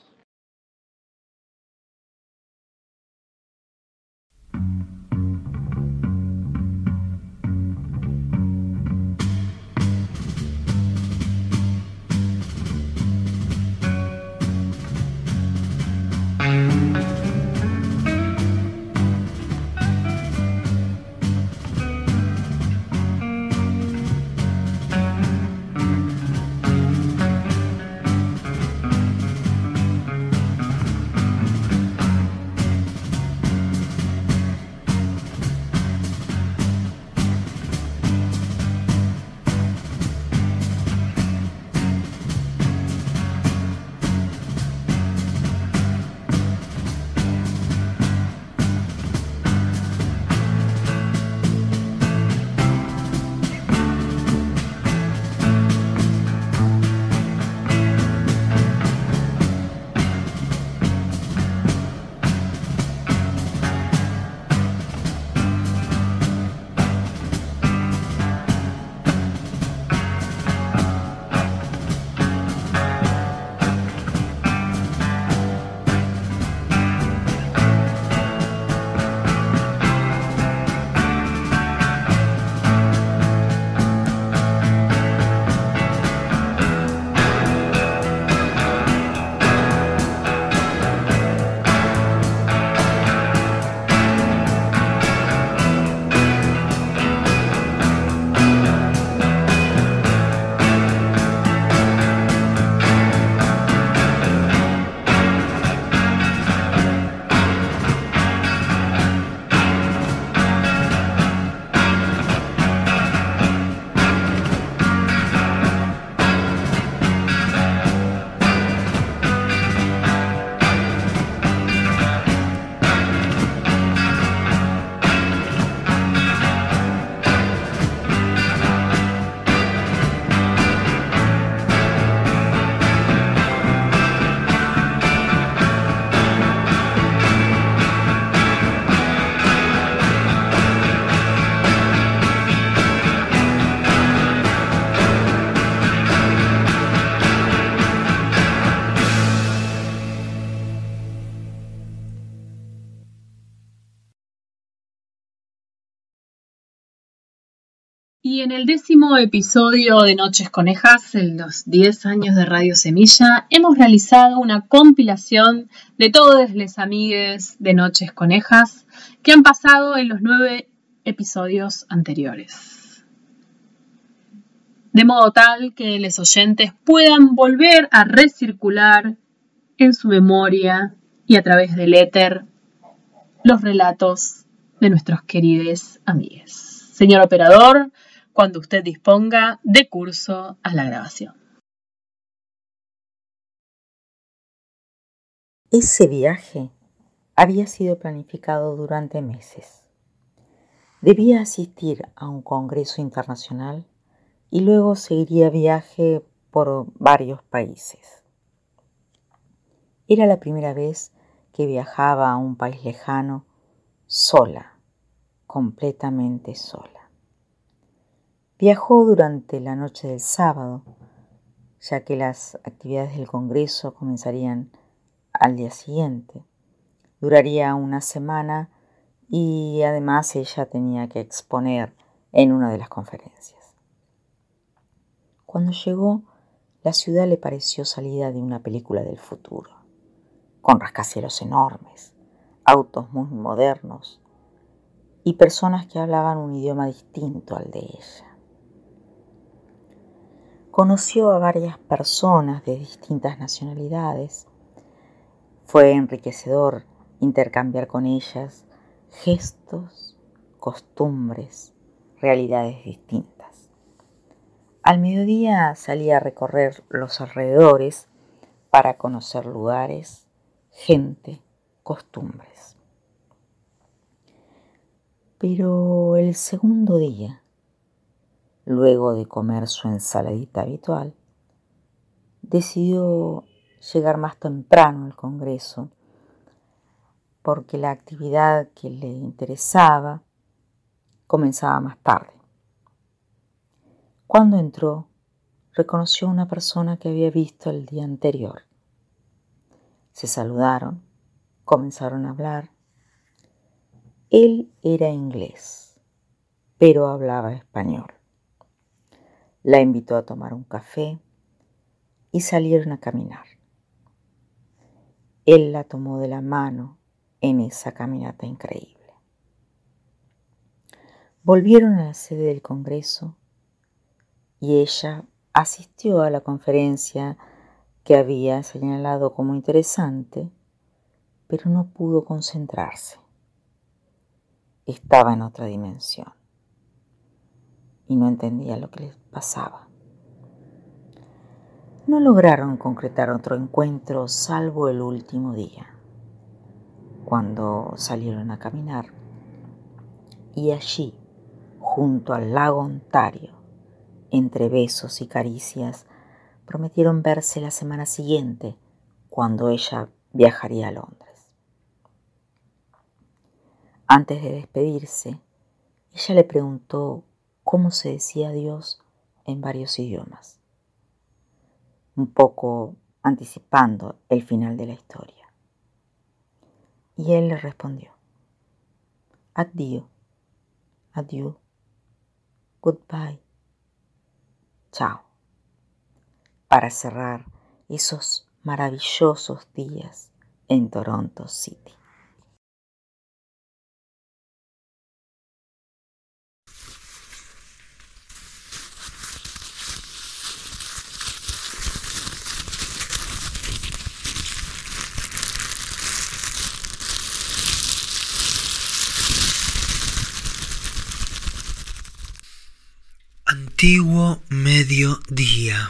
Y en el décimo episodio de Noches Conejas, en los diez años de Radio Semilla, hemos realizado una compilación de todos los amigues de Noches Conejas que han pasado en los nueve episodios anteriores. De modo tal que los oyentes puedan volver a recircular en su memoria y a través del éter los relatos de nuestros queridos amigues. Señor operador, cuando usted disponga, de curso a la grabación. Ese viaje había sido planificado durante meses. Debía asistir a un congreso internacional y luego seguiría viaje por varios países. Era la primera vez que viajaba a un país lejano sola, completamente sola. Viajó durante la noche del sábado, ya que las actividades del congreso comenzarían al día siguiente. Duraría una semana y además ella tenía que exponer en una de las conferencias. Cuando llegó, la ciudad le pareció salida de una película del futuro, con rascacielos enormes, autos muy modernos y personas que hablaban un idioma distinto al de ella. Conoció a varias personas de distintas nacionalidades. Fue enriquecedor intercambiar con ellas gestos, costumbres, realidades distintas. Al mediodía salía a recorrer los alrededores para conocer lugares, gente, costumbres. Pero el segundo día, luego de comer su ensaladita habitual, decidió llegar más temprano al congreso porque la actividad que le interesaba comenzaba más tarde. Cuando entró, reconoció a una persona que había visto el día anterior. Se saludaron, comenzaron a hablar. Él era inglés, pero hablaba español. La invitó a tomar un café y salieron a caminar. Él la tomó de la mano en esa caminata increíble. Volvieron a la sede del Congreso y ella asistió a la conferencia que había señalado como interesante, pero no pudo concentrarse. Estaba en otra dimensión y no entendía lo que les pasaba. No lograron concretar otro encuentro salvo el último día, cuando salieron a caminar, y allí, junto al lago Ontario, entre besos y caricias, prometieron verse la semana siguiente, cuando ella viajaría a Londres. Antes de despedirse, ella le preguntó cómo se decía adiós en varios idiomas, un poco anticipando el final de la historia. Y él le respondió: Addio, adieu, goodbye, chao, para cerrar esos maravillosos días en Toronto City. Antiguo mediodía.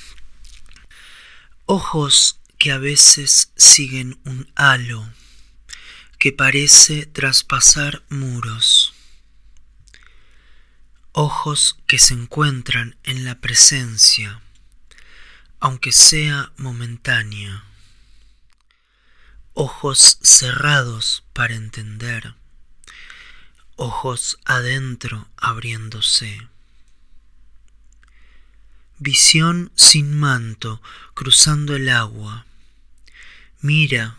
Ojos que a veces siguen un halo que parece traspasar muros. Ojos que se encuentran en la presencia, aunque sea momentánea. Ojos cerrados para entender. Ojos adentro abriéndose. Visión sin manto cruzando el agua. Mira,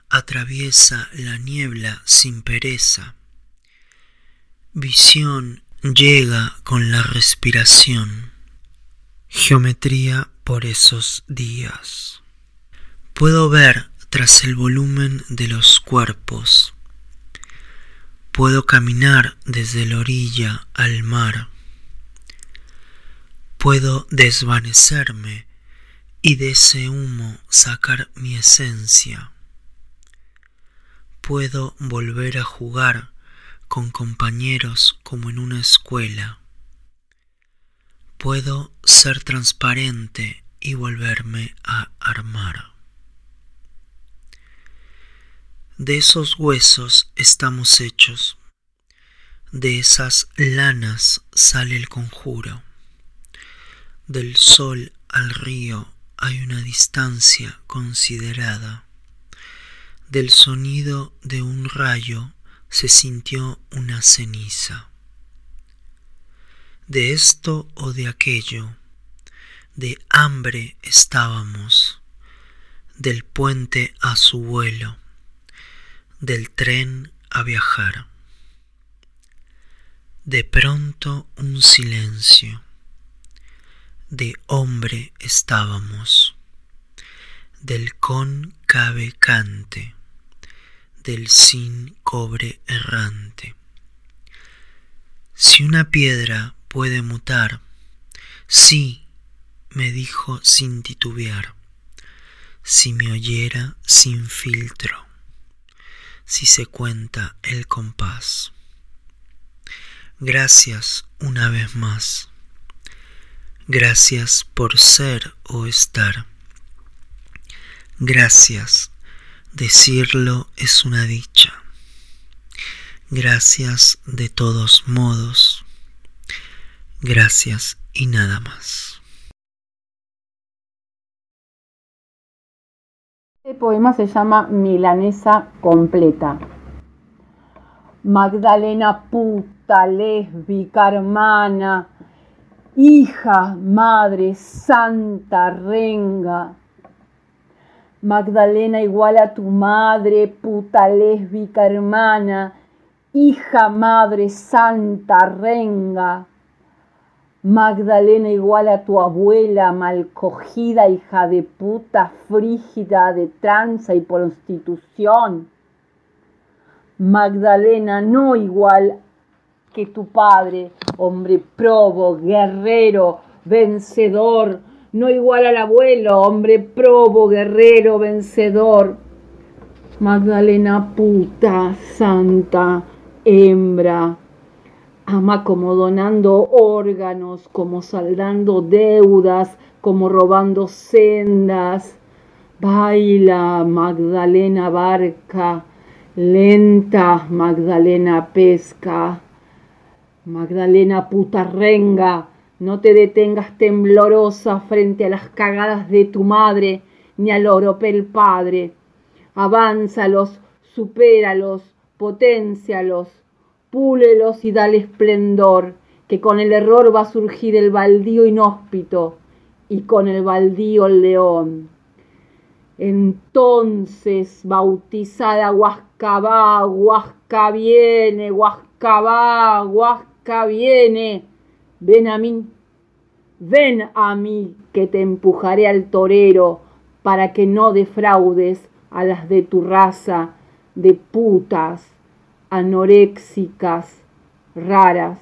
atraviesa la niebla sin pereza. Visión llega con la respiración. Geometría por esos días. Puedo ver tras el volumen de los cuerpos. Puedo caminar desde la orilla al mar. Puedo desvanecerme y de ese humo sacar mi esencia. Puedo volver a jugar con compañeros como en una escuela. Puedo ser transparente y volverme a armar. De esos huesos estamos hechos. De esas lanas sale el conjuro. Del sol al río hay una distancia considerada. Del sonido de un rayo se sintió una ceniza. De esto o de aquello, de hambre estábamos, del puente a su vuelo, del tren a viajar. De pronto un silencio, de hombre estábamos, del con cabe cante, del sin cobre errante. Si una piedra puede mutar, sí, me dijo sin titubear, si me oyera sin filtro, si se cuenta el compás. Gracias una vez más, gracias por ser o estar, gracias, decirlo es una dicha, gracias de todos modos. Gracias y nada más. Este poema se llama Milanesa completa. Magdalena puta, lésbica, hermana, hija, madre, santa, renga. Magdalena igual a tu madre, puta, lésbica, hermana, hija, madre, santa, renga. Magdalena igual a tu abuela, mal cogida, hija de puta, frígida, de tranza y prostitución. Magdalena no igual que tu padre, hombre probo, guerrero, vencedor, no igual al abuelo, hombre probo, guerrero, vencedor. Magdalena puta, santa, hembra, ama como donando órganos, como saldando deudas, como robando sendas. Baila, Magdalena barca, lenta, Magdalena pesca. Magdalena puta renga, no te detengas temblorosa frente a las cagadas de tu madre, ni al oropel padre. Avánzalos, supéralos, potencialos. Púlelos y dale esplendor, que con el error va a surgir el baldío inhóspito, y con el baldío el león. Entonces, bautizada, Huasca va, Huasca viene, Huasca va, Huasca viene. Ven a mí, ven a mí, que te empujaré al torero, para que no defraudes a las de tu raza de putas, anoréxicas, raras.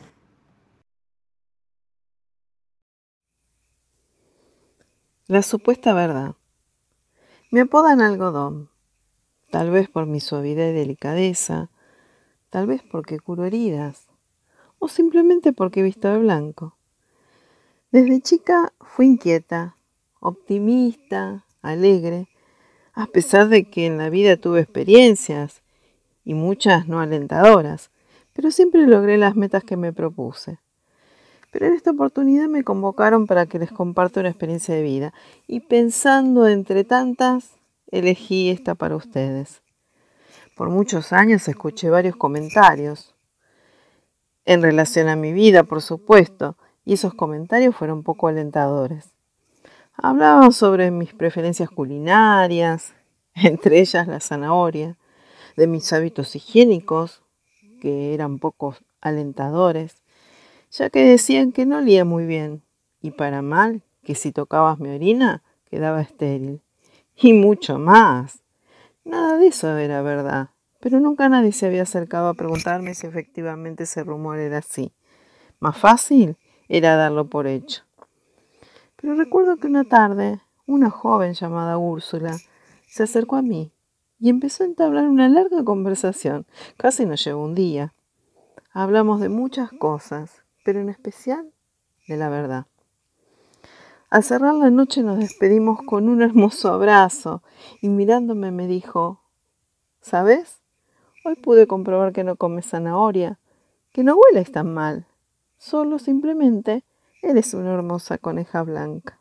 La supuesta verdad. Me apodan algodón, tal vez por mi suavidad y delicadeza, tal vez porque curo heridas, o simplemente porque he visto de blanco. Desde chica fui inquieta, optimista, alegre, a pesar de que en la vida tuve experiencias y muchas no alentadoras, pero siempre logré las metas que me propuse. Pero en esta oportunidad me convocaron para que les comparta una experiencia de vida y pensando entre tantas, elegí esta para ustedes. Por muchos años escuché varios comentarios en relación a mi vida, por supuesto, y esos comentarios fueron poco alentadores. Hablaban sobre mis preferencias culinarias, entre ellas la zanahoria, de mis hábitos higiénicos, que eran poco alentadores, ya que decían que no olía muy bien, y para mal, que si tocabas mi orina, quedaba estéril. Y mucho más. Nada de eso era verdad, pero nunca nadie se había acercado a preguntarme si efectivamente ese rumor era así. Más fácil era darlo por hecho. Pero recuerdo que una tarde, una joven llamada Úrsula se acercó a mí y empezó a entablar una larga conversación. Casi nos llevó un día. Hablamos de muchas cosas, pero en especial de la verdad. Al cerrar la noche nos despedimos con un hermoso abrazo y mirándome me dijo, ¿sabes? Hoy pude comprobar que no comes zanahoria, que no hueles tan mal. Solo simplemente eres una hermosa coneja blanca.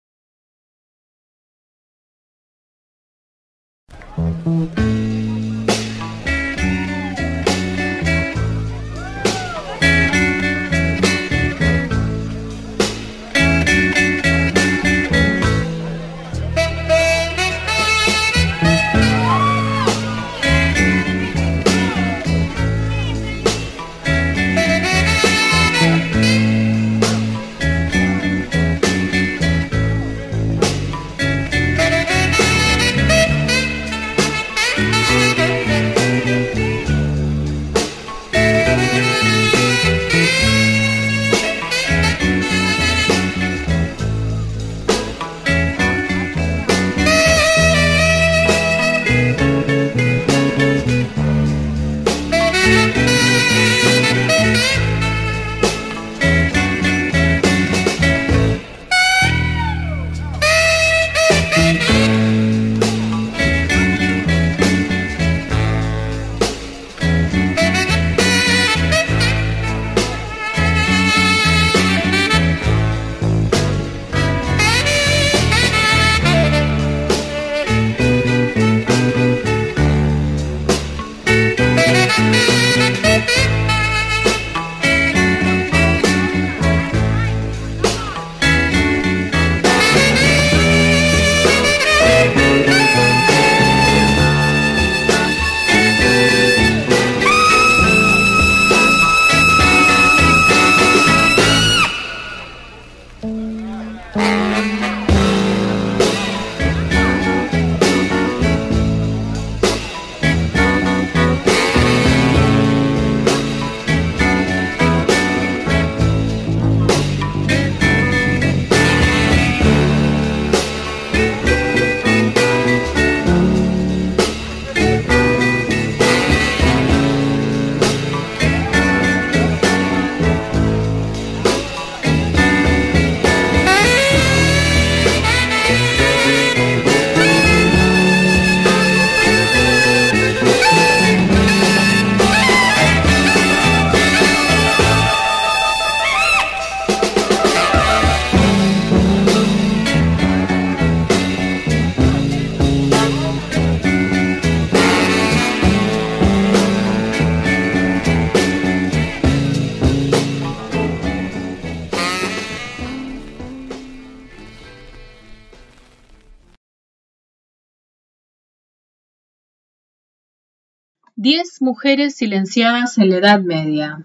Diez mujeres silenciadas en la Edad Media.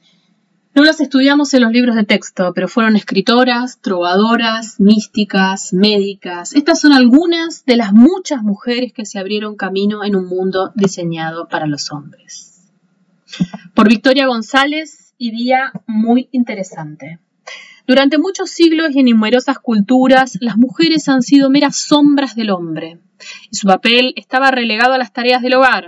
No las estudiamos en los libros de texto, pero fueron escritoras, trovadoras, místicas, médicas. Estas son algunas de las muchas mujeres que se abrieron camino en un mundo diseñado para los hombres. Por Victoria González y día muy interesante. Durante muchos siglos y en numerosas culturas, las mujeres han sido meras sombras del hombre, y su papel estaba relegado a las tareas del hogar,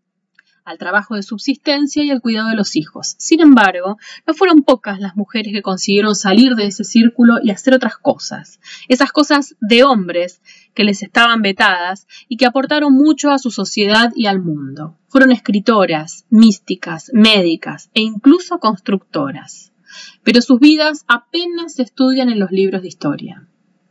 al trabajo de subsistencia y al cuidado de los hijos. Sin embargo, no fueron pocas las mujeres que consiguieron salir de ese círculo y hacer otras cosas, esas cosas de hombres que les estaban vetadas y que aportaron mucho a su sociedad y al mundo. Fueron escritoras, místicas, médicas e incluso constructoras, pero sus vidas apenas se estudian en los libros de historia.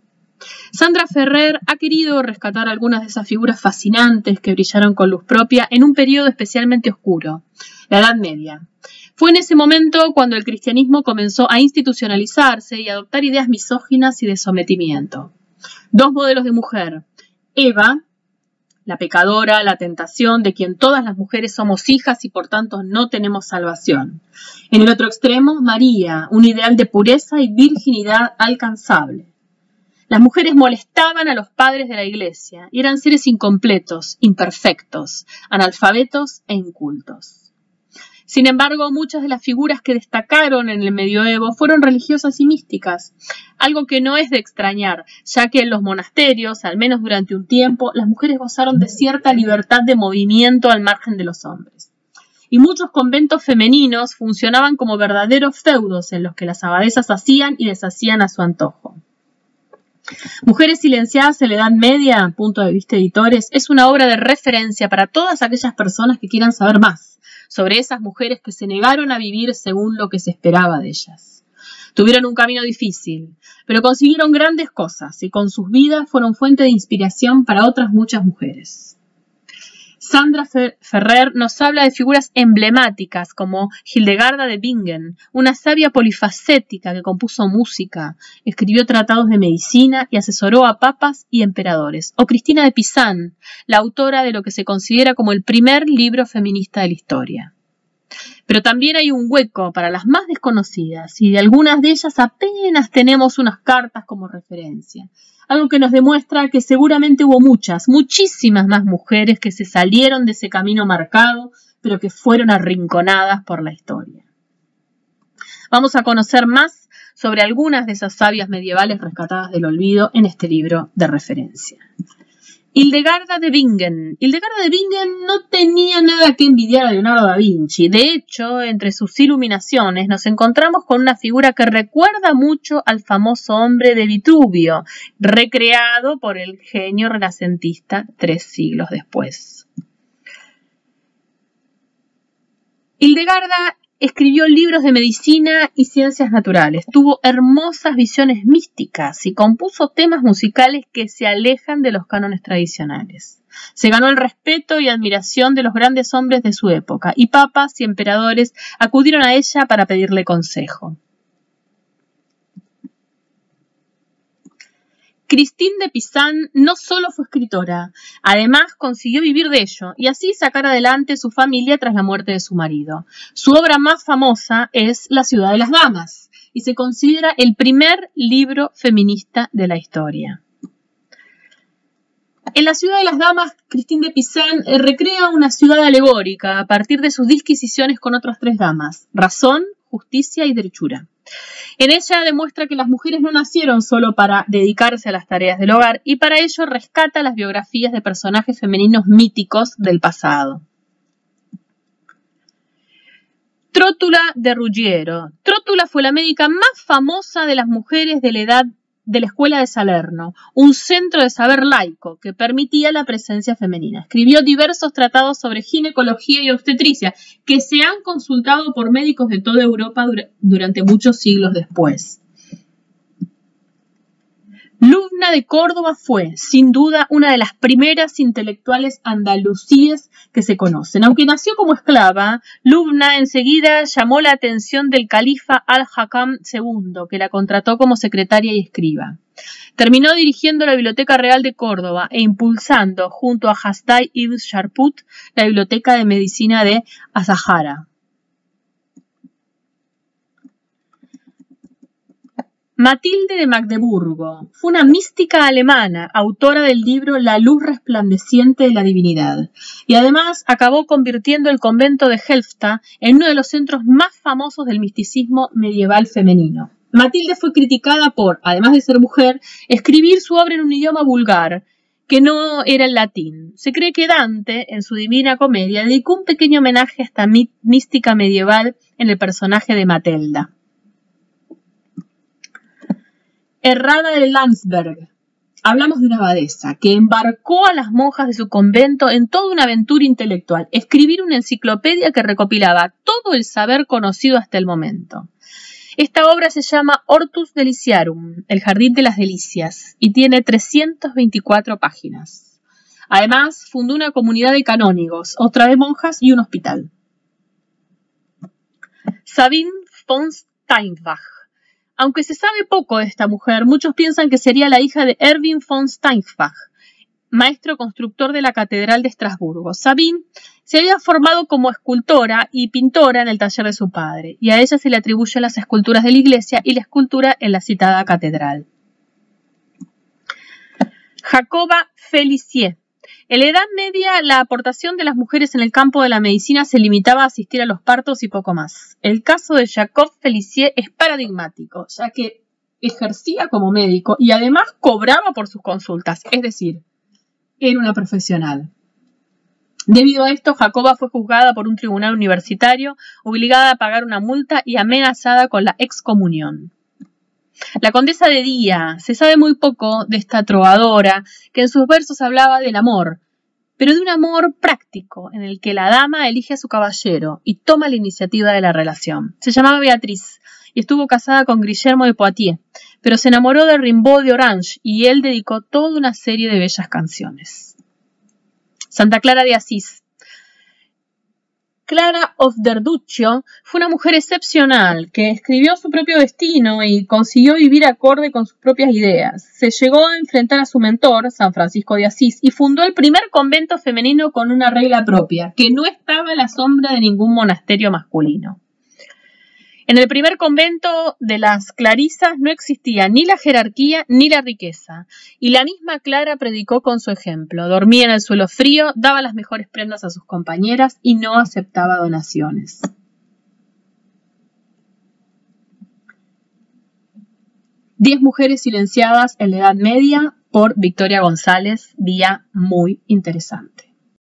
Sandra Ferrer ha querido rescatar algunas de esas figuras fascinantes que brillaron con luz propia en un periodo especialmente oscuro, la Edad Media. Fue en ese momento cuando el cristianismo comenzó a institucionalizarse y a adoptar ideas misóginas y de sometimiento. Dos modelos de mujer, Eva, la pecadora, la tentación, de quien todas las mujeres somos hijas y por tanto no tenemos salvación. En el otro extremo, María, un ideal de pureza y virginidad alcanzable. Las mujeres molestaban a los padres de la Iglesia y eran seres incompletos, imperfectos, analfabetos e incultos. Sin embargo, muchas de las figuras que destacaron en el medioevo fueron religiosas y místicas, algo que no es de extrañar, ya que en los monasterios, al menos durante un tiempo, las mujeres gozaron de cierta libertad de movimiento al margen de los hombres. Y muchos conventos femeninos funcionaban como verdaderos feudos en los que las abadesas hacían y deshacían a su antojo. Mujeres silenciadas en la Edad Media, punto de vista editores, es una obra de referencia para todas aquellas personas que quieran saber más sobre esas mujeres que se negaron a vivir según lo que se esperaba de ellas. Tuvieron un camino difícil, pero consiguieron grandes cosas y con sus vidas fueron fuente de inspiración para otras muchas mujeres. Sandra Ferrer nos habla de figuras emblemáticas como Hildegarda de Bingen, una sabia polifacética que compuso música, escribió tratados de medicina y asesoró a papas y emperadores, o Cristina de Pizan, la autora de lo que se considera como el primer libro feminista de la historia. Pero también hay un hueco para las más desconocidas y de algunas de ellas apenas tenemos unas cartas como referencia. Algo que nos demuestra que seguramente hubo muchas, muchísimas más mujeres que se salieron de ese camino marcado, pero que fueron arrinconadas por la historia. Vamos a conocer más sobre algunas de esas sabias medievales rescatadas del olvido en este libro de referencia. Hildegarda de Bingen. Hildegarda de Bingen no tenía nada que envidiar a Leonardo da Vinci. De hecho, entre sus iluminaciones nos encontramos con una figura que recuerda mucho al famoso hombre de Vitruvio, recreado por el genio renacentista tres siglos después. Hildegarda escribió libros de medicina y ciencias naturales, tuvo hermosas visiones místicas y compuso temas musicales que se alejan de los cánones tradicionales. Se ganó el respeto y admiración de los grandes hombres de su época, y papas y emperadores acudieron a ella para pedirle consejo. Christine de Pizan no solo fue escritora, además consiguió vivir de ello y así sacar adelante su familia tras la muerte de su marido. Su obra más famosa es La ciudad de las damas y se considera el primer libro feminista de la historia. En La ciudad de las damas, Christine de Pizan recrea una ciudad alegórica a partir de sus disquisiciones con otras tres damas: razón, justicia y derechura. En ella demuestra que las mujeres no nacieron solo para dedicarse a las tareas del hogar y para ello rescata las biografías de personajes femeninos míticos del pasado. Trótula de Ruggiero. Trótula fue la médica más famosa de las mujeres de la edad de la Escuela de Salerno, un centro de saber laico que permitía la presencia femenina. Escribió diversos tratados sobre ginecología y obstetricia que se han consultado por médicos de toda Europa dura- durante muchos siglos después. Lubna de Córdoba fue, sin duda, una de las primeras intelectuales andalusíes que se conocen. Aunque nació como esclava, Lubna enseguida llamó la atención del califa Al-Hakam segundo, que la contrató como secretaria y escriba. Terminó dirigiendo la Biblioteca Real de Córdoba e impulsando, junto a Hasdai ibn Sharput, la Biblioteca de Medicina de Azahara. Matilde de Magdeburgo fue una mística alemana, autora del libro La luz resplandeciente de la divinidad, y además acabó convirtiendo el convento de Helfta en uno de los centros más famosos del misticismo medieval femenino. Matilde fue criticada por, además de ser mujer, escribir su obra en un idioma vulgar, que no era el latín. Se cree que Dante, en su Divina Comedia, dedicó un pequeño homenaje a esta mística medieval en el personaje de Matilda. Errada de Landsberg. Hablamos de una abadesa que embarcó a las monjas de su convento en toda una aventura intelectual, escribir una enciclopedia que recopilaba todo el saber conocido hasta el momento. Esta obra se llama Hortus Deliciarum, el jardín de las delicias, y tiene trescientas veinticuatro páginas. Además, fundó una comunidad de canónigos, otra de monjas y un hospital. Sabine von Steinbach. Aunque se sabe poco de esta mujer, muchos piensan que sería la hija de Erwin von Steinbach, maestro constructor de la Catedral de Estrasburgo. Sabine se había formado como escultora y pintora en el taller de su padre, y a ella se le atribuyen las esculturas de la iglesia y la escultura en la citada catedral. Jacoba Félicier. En la Edad Media, la aportación de las mujeres en el campo de la medicina se limitaba a asistir a los partos y poco más. El caso de Jacob Félicier es paradigmático, ya que ejercía como médico y además cobraba por sus consultas, es decir, era una profesional. Debido a esto, Jacoba fue juzgada por un tribunal universitario, obligada a pagar una multa y amenazada con la excomunión. La condesa de Día. Se sabe muy poco de esta trovadora, que en sus versos hablaba del amor, pero de un amor práctico, en el que la dama elige a su caballero y toma la iniciativa de la relación. Se llamaba Beatriz y estuvo casada con Guillermo de Poitiers, pero se enamoró de Rimbaud de Orange y él dedicó toda una serie de bellas canciones. Santa Clara de Asís. Clara of Derduccio fue una mujer excepcional que escribió su propio destino y consiguió vivir acorde con sus propias ideas. Se llegó a enfrentar a su mentor, San Francisco de Asís, y fundó el primer convento femenino con una regla propia, que no estaba a la sombra de ningún monasterio masculino. En el primer convento de las clarisas no existía ni la jerarquía ni la riqueza, y la misma Clara predicó con su ejemplo. Dormía en el suelo frío, daba las mejores prendas a sus compañeras y no aceptaba donaciones. Diez mujeres silenciadas en la Edad Media por Victoria González, día muy interesante.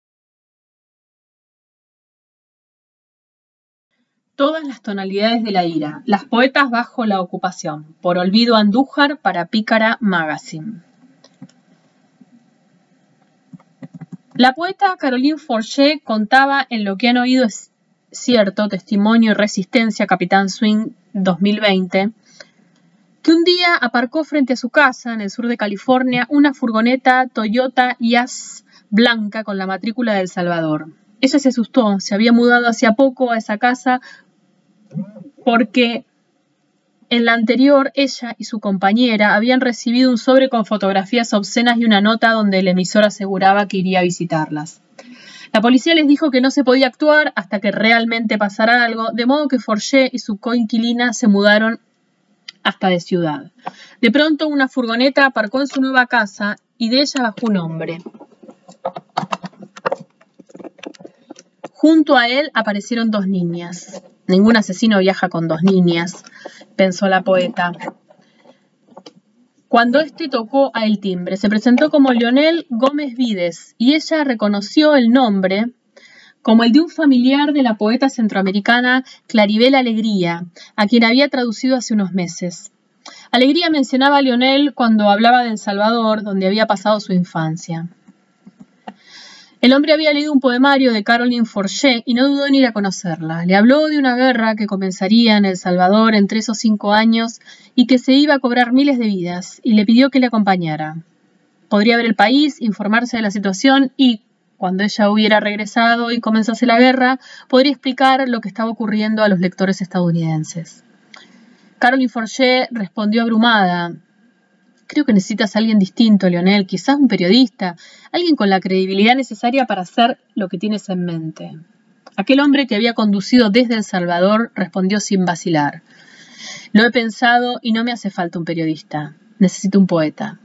Todas las tonalidades de la ira, las poetas bajo la ocupación, por Olvido Andújar para Pícara Magazine. La poeta Caroline Forget contaba en Lo que han oído es cierto, testimonio y resistencia, Capitán Swing dos mil veinte, que un día aparcó frente a su casa en el sur de California una furgoneta Toyota Yaris blanca con la matrícula de El Salvador. Ella se asustó, se había mudado hacía poco a esa casa porque en la anterior ella y su compañera habían recibido un sobre con fotografías obscenas y una nota donde el emisor aseguraba que iría a visitarlas. La policía les dijo que no se podía actuar hasta que realmente pasara algo, de modo que Forget y su coinquilina se mudaron hasta de ciudad. De pronto una furgoneta aparcó en su nueva casa y de ella bajó un hombre. Junto a él aparecieron dos niñas. Ningún asesino viaja con dos niñas, pensó la poeta. Cuando éste tocó al timbre, se presentó como Leonel Gómez Vides y ella reconoció el nombre como el de un familiar de la poeta centroamericana Claribel Alegría, a quien había traducido hace unos meses. Alegría mencionaba a Leonel cuando hablaba de El Salvador, donde había pasado su infancia. El hombre había leído un poemario de Caroline Forget y no dudó en ir a conocerla. Le habló de una guerra que comenzaría en El Salvador en tres o cinco años y que se iba a cobrar miles de vidas, y le pidió que le acompañara. Podría ver el país, informarse de la situación y, cuando ella hubiera regresado y comenzase la guerra, podría explicar lo que estaba ocurriendo a los lectores estadounidenses. Caroline Forget respondió abrumada. Creo que necesitas a alguien distinto, Leonel, quizás un periodista, alguien con la credibilidad necesaria para hacer lo que tienes en mente. Aquel hombre que había conducido desde El Salvador respondió sin vacilar. Lo he pensado y no me hace falta un periodista. Necesito un poeta.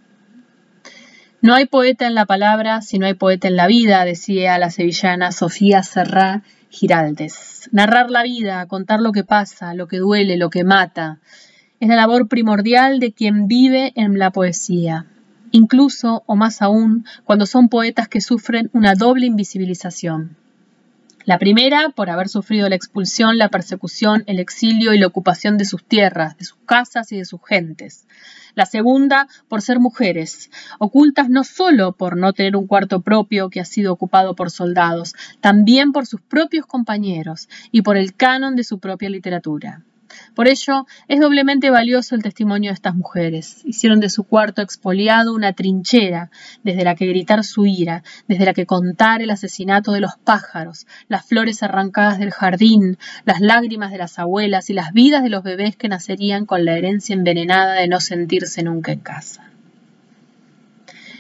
No hay poeta en la palabra si no hay poeta en la vida, decía la sevillana Sofía Serrá Giraldes. Narrar la vida, contar lo que pasa, lo que duele, lo que mata, es la labor primordial de quien vive en la poesía, incluso, o más aún, cuando son poetas que sufren una doble invisibilización. La primera, por haber sufrido la expulsión, la persecución, el exilio y la ocupación de sus tierras, de sus casas y de sus gentes. La segunda, por ser mujeres, ocultas no solo por no tener un cuarto propio que ha sido ocupado por soldados, también por sus propios compañeros y por el canon de su propia literatura. Por ello, es doblemente valioso el testimonio de estas mujeres. Hicieron de su cuarto expoliado una trinchera, desde la que gritar su ira, desde la que contar el asesinato de los pájaros, las flores arrancadas del jardín, las lágrimas de las abuelas y las vidas de los bebés que nacerían con la herencia envenenada de no sentirse nunca en casa.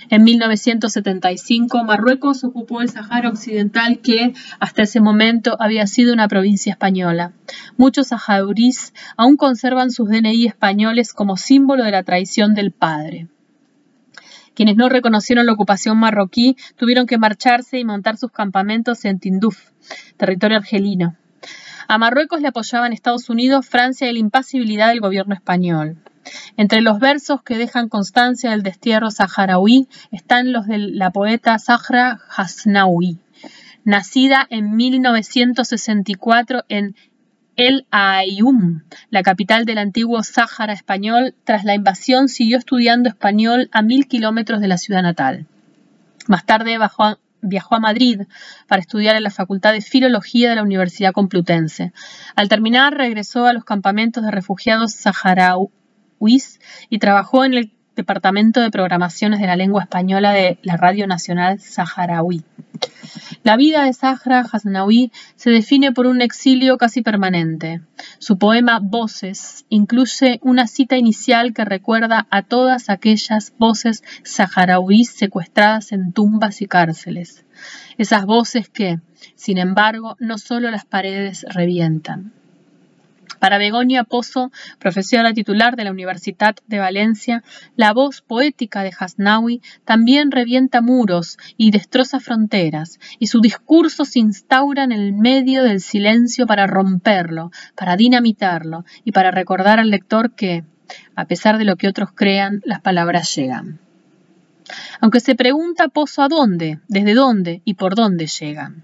En mil novecientos setenta y cinco, Marruecos ocupó el Sahara Occidental, que hasta ese momento había sido una provincia española. Muchos saharauis aún conservan sus D N I españoles como símbolo de la traición del padre. Quienes no reconocieron la ocupación marroquí tuvieron que marcharse y montar sus campamentos en Tinduf, territorio argelino. A Marruecos le apoyaban Estados Unidos, Francia y la impasibilidad del gobierno español. Entre los versos que dejan constancia del destierro saharaui están los de la poeta Zahra Hasnaoui, nacida en mil novecientos sesenta y cuatro en El Aaiún, la capital del antiguo Sáhara español. Tras la invasión siguió estudiando español a mil kilómetros de la ciudad natal. Más tarde bajó a Viajó a Madrid para estudiar en la Facultad de Filología de la Universidad Complutense. Al terminar, regresó a los campamentos de refugiados saharauis y trabajó en el Departamento de Programaciones de la Lengua Española de la Radio Nacional Saharaui. La vida de Zahra Hasnaoui se define por un exilio casi permanente. Su poema Voces incluye una cita inicial que recuerda a todas aquellas voces saharauis secuestradas en tumbas y cárceles. Esas voces que, sin embargo, no solo las paredes revientan. Para Begoña Pozo, profesora titular de la Universidad de Valencia, la voz poética de Hasnaoui también revienta muros y destroza fronteras, y su discurso se instaura en el medio del silencio para romperlo, para dinamitarlo y para recordar al lector que, a pesar de lo que otros crean, las palabras llegan. Aunque se pregunta Pozo a dónde, desde dónde y por dónde llegan.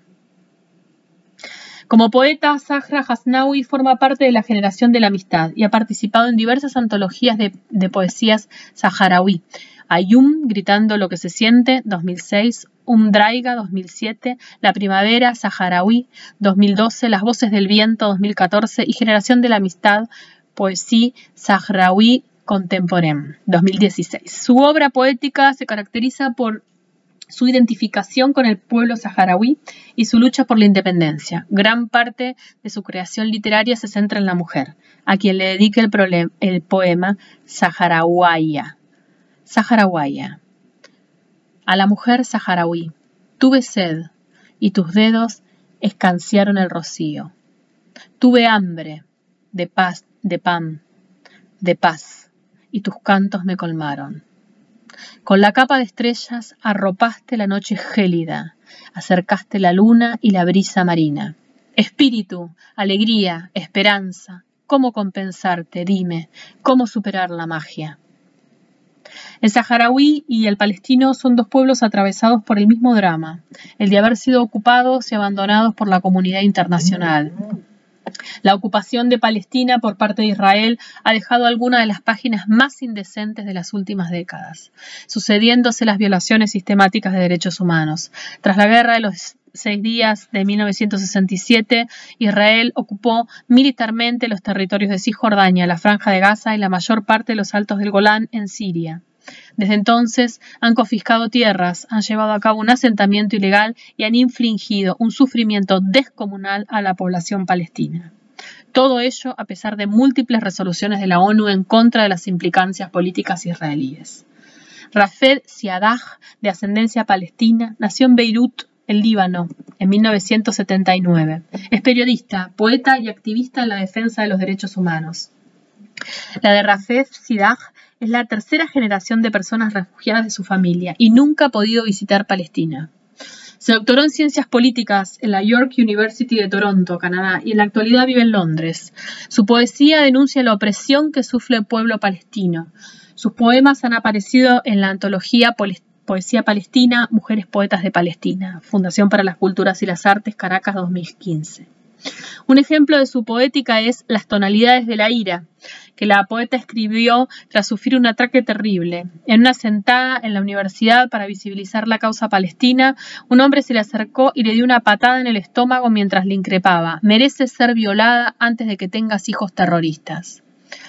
Como poeta, Zahra Hasnaoui forma parte de la generación de la amistad y ha participado en diversas antologías de, de poesías saharaui. Ayum, Gritando lo que se siente, dos mil seis, Umdraiga, dos mil siete, La primavera saharaui, dos mil doce, Las voces del viento, dos mil catorce y Generación de la amistad, Poesía saharaui contemporaine, dos mil dieciséis. Su obra poética se caracteriza por su identificación con el pueblo saharaui y su lucha por la independencia. Gran parte de su creación literaria se centra en la mujer, a quien le dedica el, problem, el poema Saharauaya. Saharauaya. A la mujer saharaui, tuve sed y tus dedos escanciaron el rocío. Tuve hambre de paz, de pan, de paz, y tus cantos me colmaron. Con la capa de estrellas arropaste la noche gélida, acercaste la luna y la brisa marina. Espíritu, alegría, esperanza, ¿cómo compensarte? Dime, ¿cómo superar la magia? El saharaui y el palestino son dos pueblos atravesados por el mismo drama, el de haber sido ocupados y abandonados por la comunidad internacional. La ocupación de Palestina por parte de Israel ha dejado algunas de las páginas más indecentes de las últimas décadas, sucediéndose las violaciones sistemáticas de derechos humanos. Tras la guerra de los seis días de mil novecientos sesenta y siete, Israel ocupó militarmente los territorios de Cisjordania, la Franja de Gaza y la mayor parte de los Altos del Golán en Siria. Desde entonces han confiscado tierras, han llevado a cabo un asentamiento ilegal y han infligido un sufrimiento descomunal a la población palestina. Todo ello a pesar de múltiples resoluciones de la ONU en contra de las implicancias políticas israelíes. Rafed Siadah, de ascendencia palestina, nació en Beirut, el Líbano, en mil novecientos setenta y nueve. Es periodista, poeta y activista en la defensa de los derechos humanos. La de Rafed Siadah es la tercera generación de personas refugiadas de su familia y nunca ha podido visitar Palestina. Se doctoró en Ciencias Políticas en la York University de Toronto, Canadá, y en la actualidad vive en Londres. Su poesía denuncia la opresión que sufre el pueblo palestino. Sus poemas han aparecido en la antología Poesía Palestina, Mujeres Poetas de Palestina, Fundación para las Culturas y las Artes, Caracas, dos mil quince. Un ejemplo de su poética es Las tonalidades de la ira, que la poeta escribió tras sufrir un ataque terrible. En una sentada en la universidad para visibilizar la causa palestina, un hombre se le acercó y le dio una patada en el estómago mientras le increpaba: mereces ser violada antes de que tengas hijos terroristas.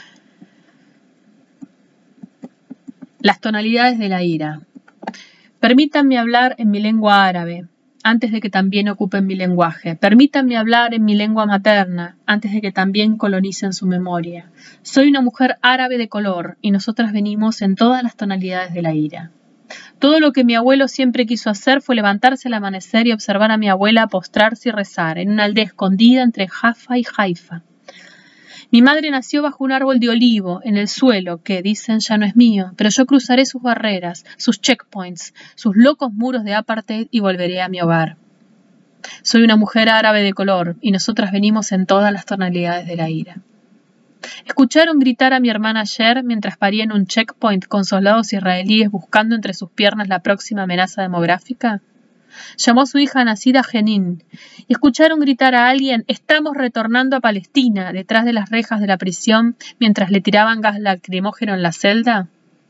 Las tonalidades de la ira. Permítanme hablar en mi lengua árabe, antes de que también ocupen mi lenguaje. Permítanme hablar en mi lengua materna, antes de que también colonicen su memoria. Soy una mujer árabe de color, y nosotras venimos en todas las tonalidades de la ira. Todo lo que mi abuelo siempre quiso hacer fue levantarse al amanecer y observar a mi abuela postrarse y rezar en una aldea escondida entre Jaffa y Haifa. Mi madre nació bajo un árbol de olivo en el suelo que, dicen, ya no es mío, pero yo cruzaré sus barreras, sus checkpoints, sus locos muros de apartheid y volveré a mi hogar. Soy una mujer árabe de color y nosotras venimos en todas las tonalidades de la ira. ¿Escucharon gritar a mi hermana ayer mientras paría en un checkpoint con soldados israelíes buscando entre sus piernas la próxima amenaza demográfica? Llamó a su hija nacida Jenin. ¿Y escucharon gritar a alguien: estamos retornando a Palestina, detrás de las rejas de la prisión mientras le tiraban gas lacrimógeno en la celda?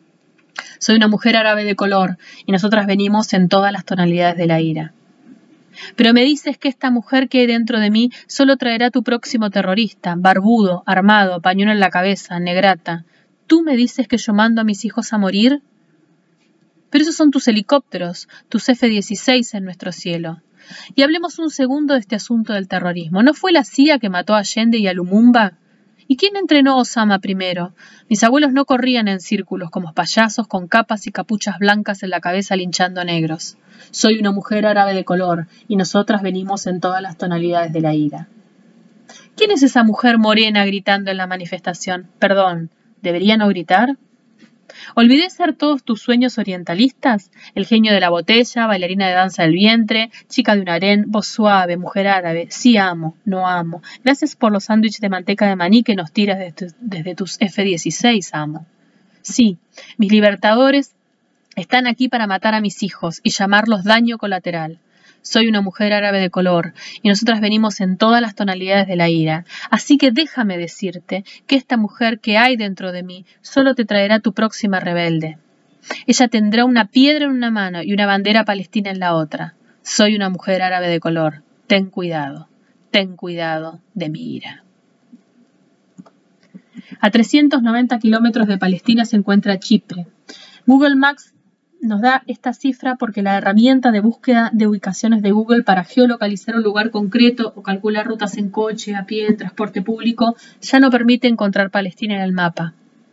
Soy una mujer árabe de color y nosotras venimos en todas las tonalidades de la ira. Pero me dices que esta mujer que hay dentro de mí solo traerá tu próximo terrorista, barbudo, armado, pañuelo en la cabeza, negrata. ¿Tú me dices que yo mando a mis hijos a morir? Pero esos son tus helicópteros, tus F dieciséis en nuestro cielo. Y hablemos un segundo de este asunto del terrorismo. ¿No fue la C I A que mató a Allende y a Lumumba? ¿Y quién entrenó a Osama primero? Mis abuelos no corrían en círculos como payasos con capas y capuchas blancas en la cabeza linchando a negros. Soy una mujer árabe de color y nosotras venimos en todas las tonalidades de la ira. ¿Quién es esa mujer morena gritando en la manifestación? Perdón, ¿debería no gritar? ¿Olvidé ser todos tus sueños orientalistas? El genio de la botella, bailarina de danza del vientre, chica de un harén, voz suave, mujer árabe. Sí amo, no amo. Gracias por los sándwiches de manteca de maní que nos tiras desde, desde tus F dieciséis, amo. Sí, mis libertadores están aquí para matar a mis hijos y llamarlos daño colateral. Soy una mujer árabe de color y nosotras venimos en todas las tonalidades de la ira. Así que déjame decirte que esta mujer que hay dentro de mí solo te traerá tu próxima rebelde. Ella tendrá una piedra en una mano y una bandera palestina en la otra. Soy una mujer árabe de color. Ten cuidado, ten cuidado de mi ira. A trescientos noventa kilómetros de Palestina se encuentra Chipre. Google Maps nos da esta cifra porque la herramienta de búsqueda de ubicaciones de Google para geolocalizar un lugar concreto o calcular rutas en coche, a pie, en transporte público, ya no permite encontrar Palestina en el mapa.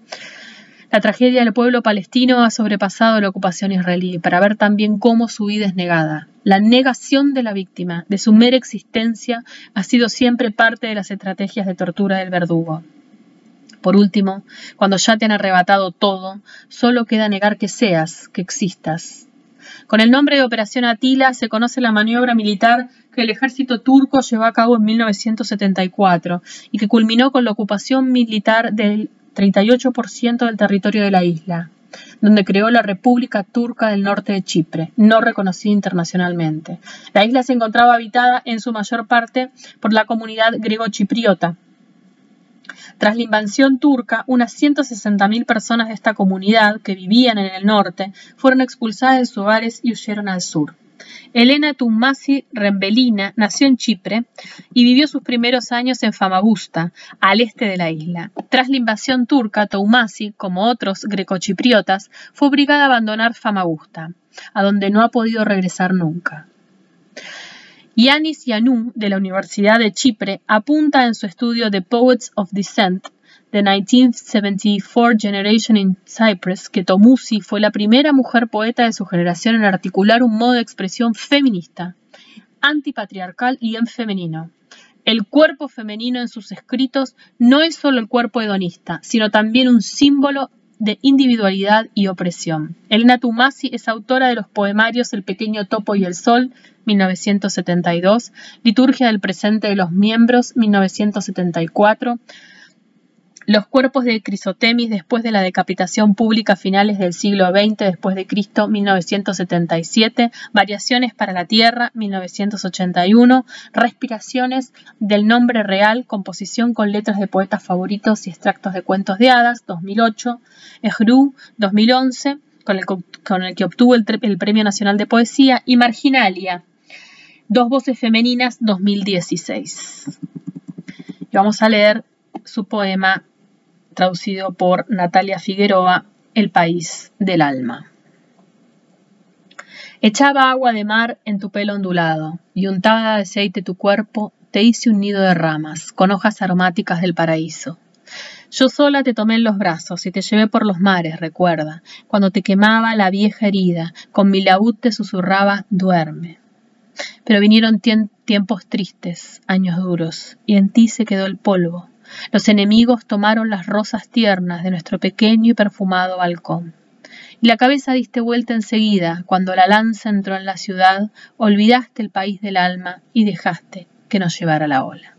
La tragedia del pueblo palestino ha sobrepasado la ocupación israelí para ver también cómo su vida es negada. La negación de la víctima, de su mera existencia, ha sido siempre parte de las estrategias de tortura del verdugo. Por último, cuando ya te han arrebatado todo, solo queda negar que seas, que existas. Con el nombre de Operación Atila se conoce la maniobra militar que el ejército turco llevó a cabo en mil novecientos setenta y cuatro y que culminó con la ocupación militar del treinta y ocho por ciento del territorio de la isla, donde creó la República Turca del Norte de Chipre, no reconocida internacionalmente. La isla se encontraba habitada en su mayor parte por la comunidad griego-chipriota. Tras la invasión turca, unas ciento sesenta mil personas de esta comunidad que vivían en el norte fueron expulsadas de sus hogares y huyeron al sur. Elena Toumasi Rembelina nació en Chipre y vivió sus primeros años en Famagusta, al este de la isla. Tras la invasión turca, Toumasi, como otros grecochipriotas, fue obligada a abandonar Famagusta, a donde no ha podido regresar nunca. Yanis Yannou, de la Universidad de Chipre, apunta en su estudio The Poets of Descent, The nineteen seventy-four Generation in Cyprus, que Toumasi fue la primera mujer poeta de su generación en articular un modo de expresión feminista, antipatriarcal y en femenino. El cuerpo femenino en sus escritos no es solo el cuerpo hedonista, sino también un símbolo de individualidad y opresión. Elena Toumasi es autora de los poemarios El pequeño topo y el sol, mil novecientos setenta y dos, Liturgia del presente de los miembros, mil novecientos setenta y cuatro, Los cuerpos de Crisotemis después de la decapitación pública a finales del siglo veinte después de Cristo, mil novecientos setenta y siete, Variaciones para la Tierra, mil novecientos ochenta y uno, Respiraciones del nombre real, composición con letras de poetas favoritos y extractos de cuentos de hadas, dos mil ocho, Ejrú, dos mil once, con el, con el que obtuvo el, el Premio Nacional de Poesía, y Marginalia, Dos voces femeninas, dos mil dieciséis. Y vamos a leer su poema traducido por Natalia Figueroa, El país del alma. Echaba agua de mar en tu pelo ondulado y untada de aceite tu cuerpo te hice un nido de ramas con hojas aromáticas del paraíso. Yo sola te tomé en los brazos y te llevé por los mares, recuerda, cuando te quemaba la vieja herida, con mi laúd te susurraba, duerme. Pero vinieron tien- tiempos tristes, años duros, y en ti se quedó el polvo. Los enemigos tomaron las rosas tiernas de nuestro pequeño y perfumado balcón. Y la cabeza diste vuelta enseguida, cuando la lanza entró en la ciudad, olvidaste el país del alma y dejaste que nos llevara la ola.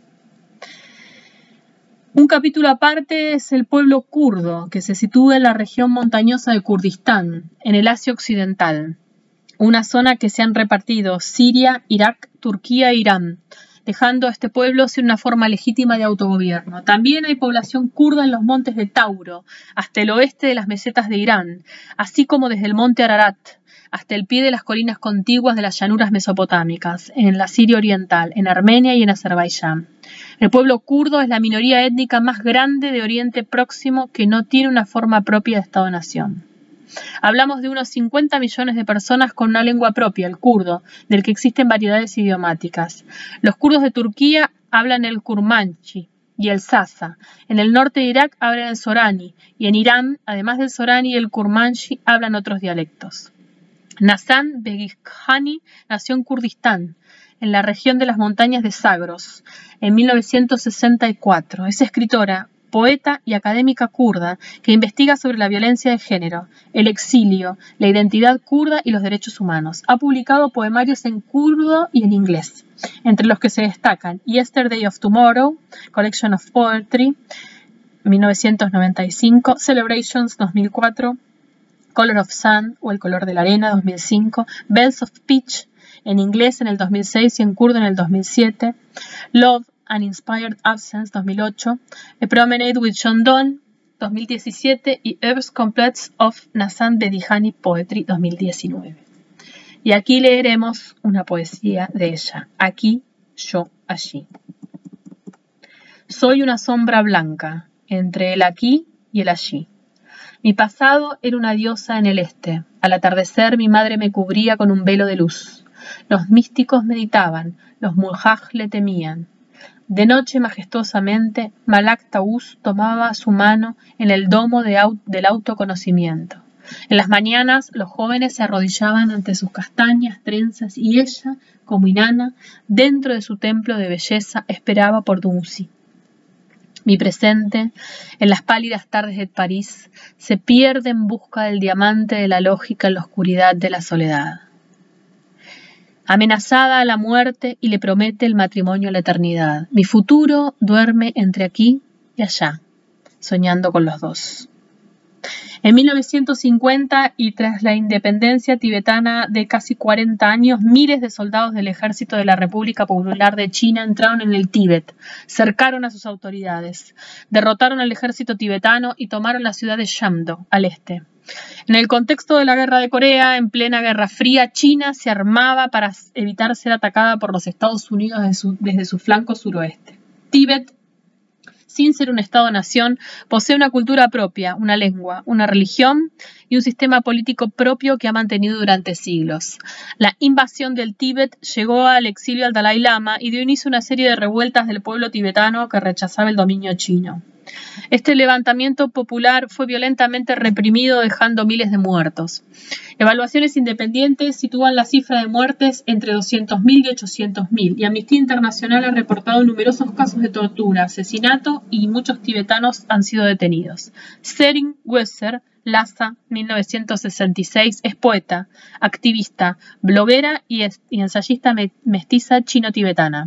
Un capítulo aparte es el pueblo kurdo, que se sitúa en la región montañosa de Kurdistán, en el Asia Occidental, una zona que se han repartido Siria, Irak, Turquía e Irán, dejando a este pueblo sin una forma legítima de autogobierno. También hay población kurda en los montes de Tauro, hasta el oeste de las mesetas de Irán, así como desde el monte Ararat, hasta el pie de las colinas contiguas de las llanuras mesopotámicas, en la Siria Oriental, en Armenia y en Azerbaiyán. El pueblo kurdo es la minoría étnica más grande de Oriente Próximo que no tiene una forma propia de Estado-nación. Hablamos de unos cincuenta millones de personas con una lengua propia, el kurdo, del que existen variedades idiomáticas. Los kurdos de Turquía hablan el kurmanchi y el sasa. En el norte de Irak hablan el sorani y en Irán, además del sorani y el kurmanchi, hablan otros dialectos. Nazan Begikhani nació en Kurdistán, en la región de las montañas de Zagros, en mil novecientos sesenta y cuatro. Es escritora, poeta y académica kurda que investiga sobre la violencia de género, el exilio, la identidad kurda y los derechos humanos. Ha publicado poemarios en kurdo y en inglés, entre los que se destacan Yesterday of Tomorrow, Collection of Poetry, mil novecientos noventa y cinco, Celebrations, dos mil cuatro, Color of Sun o El color de la arena, dos mil cinco, Bells of Peach, en inglés en el dos mil seis y en kurdo en el dos mil siete, Love and Inspired Absence, dos mil ocho, A Promenade with John Donne, dos mil diecisiete y Œuvres complètes of Nazan Bedihani Poetry, dos mil diecinueve. Y aquí leeremos una poesía de ella, Aquí, yo, allí. Soy una sombra blanca entre el aquí y el allí. Mi pasado era una diosa en el este. Al atardecer mi madre me cubría con un velo de luz. Los místicos meditaban, los mulhaj le temían. De noche majestuosamente, Malak Taus tomaba su mano en el domo de au- del autoconocimiento. En las mañanas los jóvenes se arrodillaban ante sus castañas, trenzas y ella, como Inanna, dentro de su templo de belleza, esperaba por Dunsi. Mi presente, en las pálidas tardes de París, se pierde en busca del diamante de la lógica en la oscuridad de la soledad. Amenazada a la muerte y le promete el matrimonio a la eternidad. Mi futuro duerme entre aquí y allá, soñando con los dos. En mil novecientos cincuenta y tras la independencia tibetana de casi cuarenta años, miles de soldados del ejército de la República Popular de China entraron en el Tíbet, cercaron a sus autoridades, derrotaron al ejército tibetano y tomaron la ciudad de Shamdo, al este. En el contexto de la Guerra de Corea, en plena Guerra Fría, China se armaba para evitar ser atacada por los Estados Unidos desde su, desde su flanco suroeste. Tíbet, sin ser un Estado-nación, posee una cultura propia, una lengua, una religión y un sistema político propio que ha mantenido durante siglos. La invasión del Tíbet llegó al exilio al Dalai Lama y dio inicio a una serie de revueltas del pueblo tibetano que rechazaba el dominio chino. Este levantamiento popular fue violentamente reprimido, dejando miles de muertos. Evaluaciones independientes sitúan la cifra de muertes entre doscientos mil y ochocientos mil, y Amnistía Internacional ha reportado numerosos casos de tortura, asesinato y muchos tibetanos han sido detenidos. Tsering Weser, Lhasa, mil novecientos sesenta y seis, es poeta, activista, bloguera y, es, y ensayista me, mestiza chino-tibetana.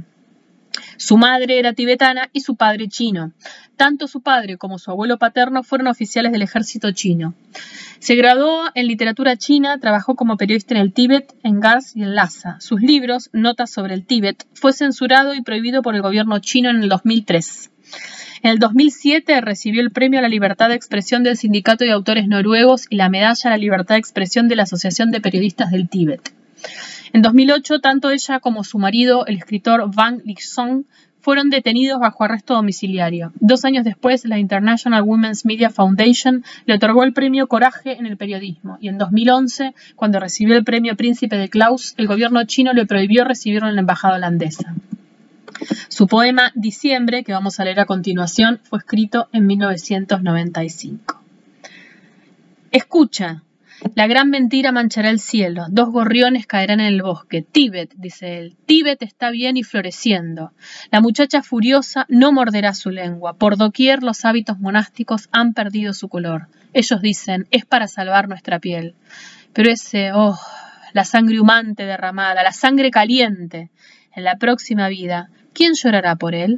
Su madre era tibetana y su padre chino. Tanto su padre como su abuelo paterno fueron oficiales del ejército chino. Se graduó en literatura china, trabajó como periodista en el Tíbet, en Gars y en Lhasa. Sus libros, Notas sobre el Tíbet, fue censurado y prohibido por el gobierno chino en el dos mil tres. En el dos mil siete recibió el Premio a la Libertad de Expresión del Sindicato de Autores Noruegos y la Medalla a la Libertad de Expresión de la Asociación de Periodistas del Tíbet. En dos mil ocho, tanto ella como su marido, el escritor Wang Lixong, fueron detenidos bajo arresto domiciliario. Dos años después, la International Women's Media Foundation le otorgó el premio Coraje en el periodismo, y en dos mil once, cuando recibió el premio Príncipe de Klaus, el gobierno chino le prohibió recibirlo en la embajada holandesa. Su poema Diciembre, que vamos a leer a continuación, fue escrito en mil novecientos noventa y cinco. Escucha, la gran mentira manchará el cielo, dos gorriones caerán en el bosque. Tíbet, dice él, Tíbet está bien y floreciendo. La muchacha furiosa no morderá su lengua. Por doquier los hábitos monásticos han perdido su color. Ellos dicen, es para salvar nuestra piel. Pero ese, oh, la sangre humante derramada, la sangre caliente, en la próxima vida, ¿quién llorará por él?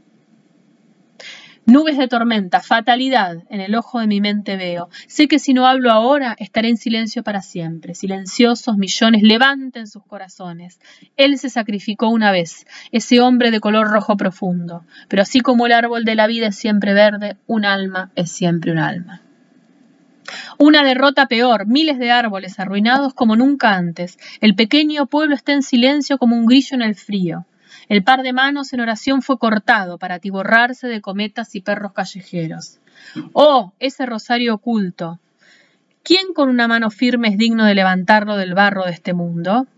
Nubes de tormenta, fatalidad, en el ojo de mi mente veo. Sé que si no hablo ahora, estaré en silencio para siempre. Silenciosos millones, levanten sus corazones. Él se sacrificó una vez, ese hombre de color rojo profundo. Pero así como el árbol de la vida es siempre verde, un alma es siempre un alma. Una derrota peor, miles de árboles arruinados como nunca antes. El pequeño pueblo está en silencio como un grillo en el frío. El par de manos en oración fue cortado para atiborrarse de cometas y perros callejeros. ¡Oh, ese rosario oculto! ¿Quién con una mano firme es digno de levantarlo del barro de este mundo?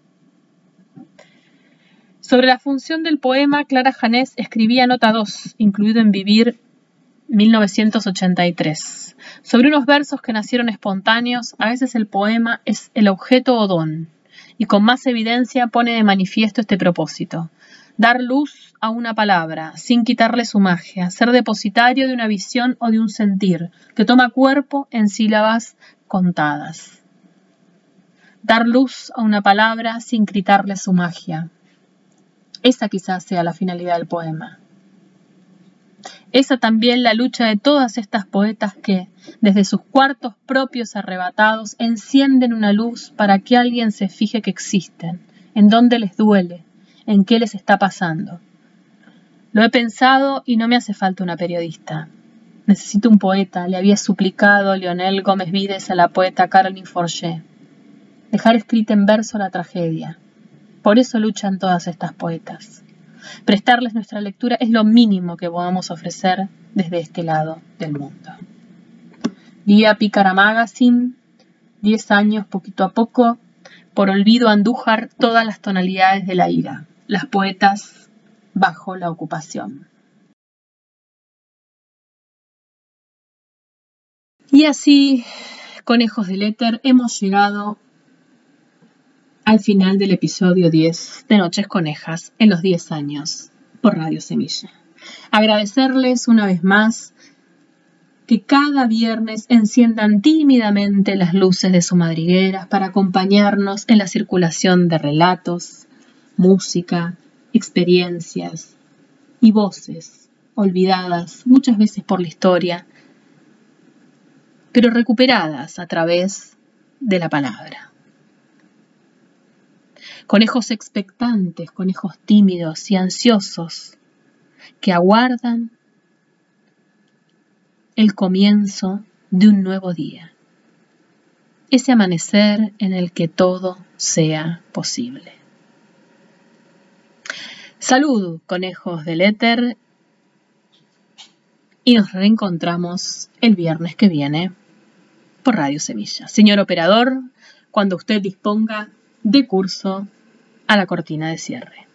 Sobre la función del poema, Clara Janés escribía nota dos, incluido en Vivir, mil novecientos ochenta y tres. Sobre unos versos que nacieron espontáneos, a veces el poema es el objeto o don, y con más evidencia pone de manifiesto este propósito. Dar luz a una palabra, sin quitarle su magia, ser depositario de una visión o de un sentir, que toma cuerpo en sílabas contadas. Dar luz a una palabra sin quitarle su magia. Esa quizás sea la finalidad del poema. Esa también la lucha de todas estas poetas que, desde sus cuartos propios arrebatados, encienden una luz para que alguien se fije que existen, en dónde les duele, en qué les está pasando. Lo he pensado y no me hace falta una periodista. Necesito un poeta, le había suplicado Leonel Gómez Vides a la poeta Caroline Forget. Dejar escrita en verso la tragedia. Por eso luchan todas estas poetas. Prestarles nuestra lectura es lo mínimo que podamos ofrecer desde este lado del mundo. Vía Pícara Magazine, diez años poquito a poco, por olvido Andújar, todas las tonalidades de la ira, las poetas bajo la ocupación. Y así, conejos del éter, hemos llegado al final del episodio diez de Noches Conejas en los diez años por Radio Semilla. Agradecerles una vez más que cada viernes enciendan tímidamente las luces de sus madrigueras para acompañarnos en la circulación de relatos, música, experiencias y voces olvidadas muchas veces por la historia, pero recuperadas a través de la palabra. Conejos expectantes, conejos tímidos y ansiosos que aguardan el comienzo de un nuevo día, ese amanecer en el que todo sea posible. Salud, conejos del éter, y nos reencontramos el viernes que viene por Radio Semilla. Señor operador, cuando usted disponga de curso a la cortina de cierre.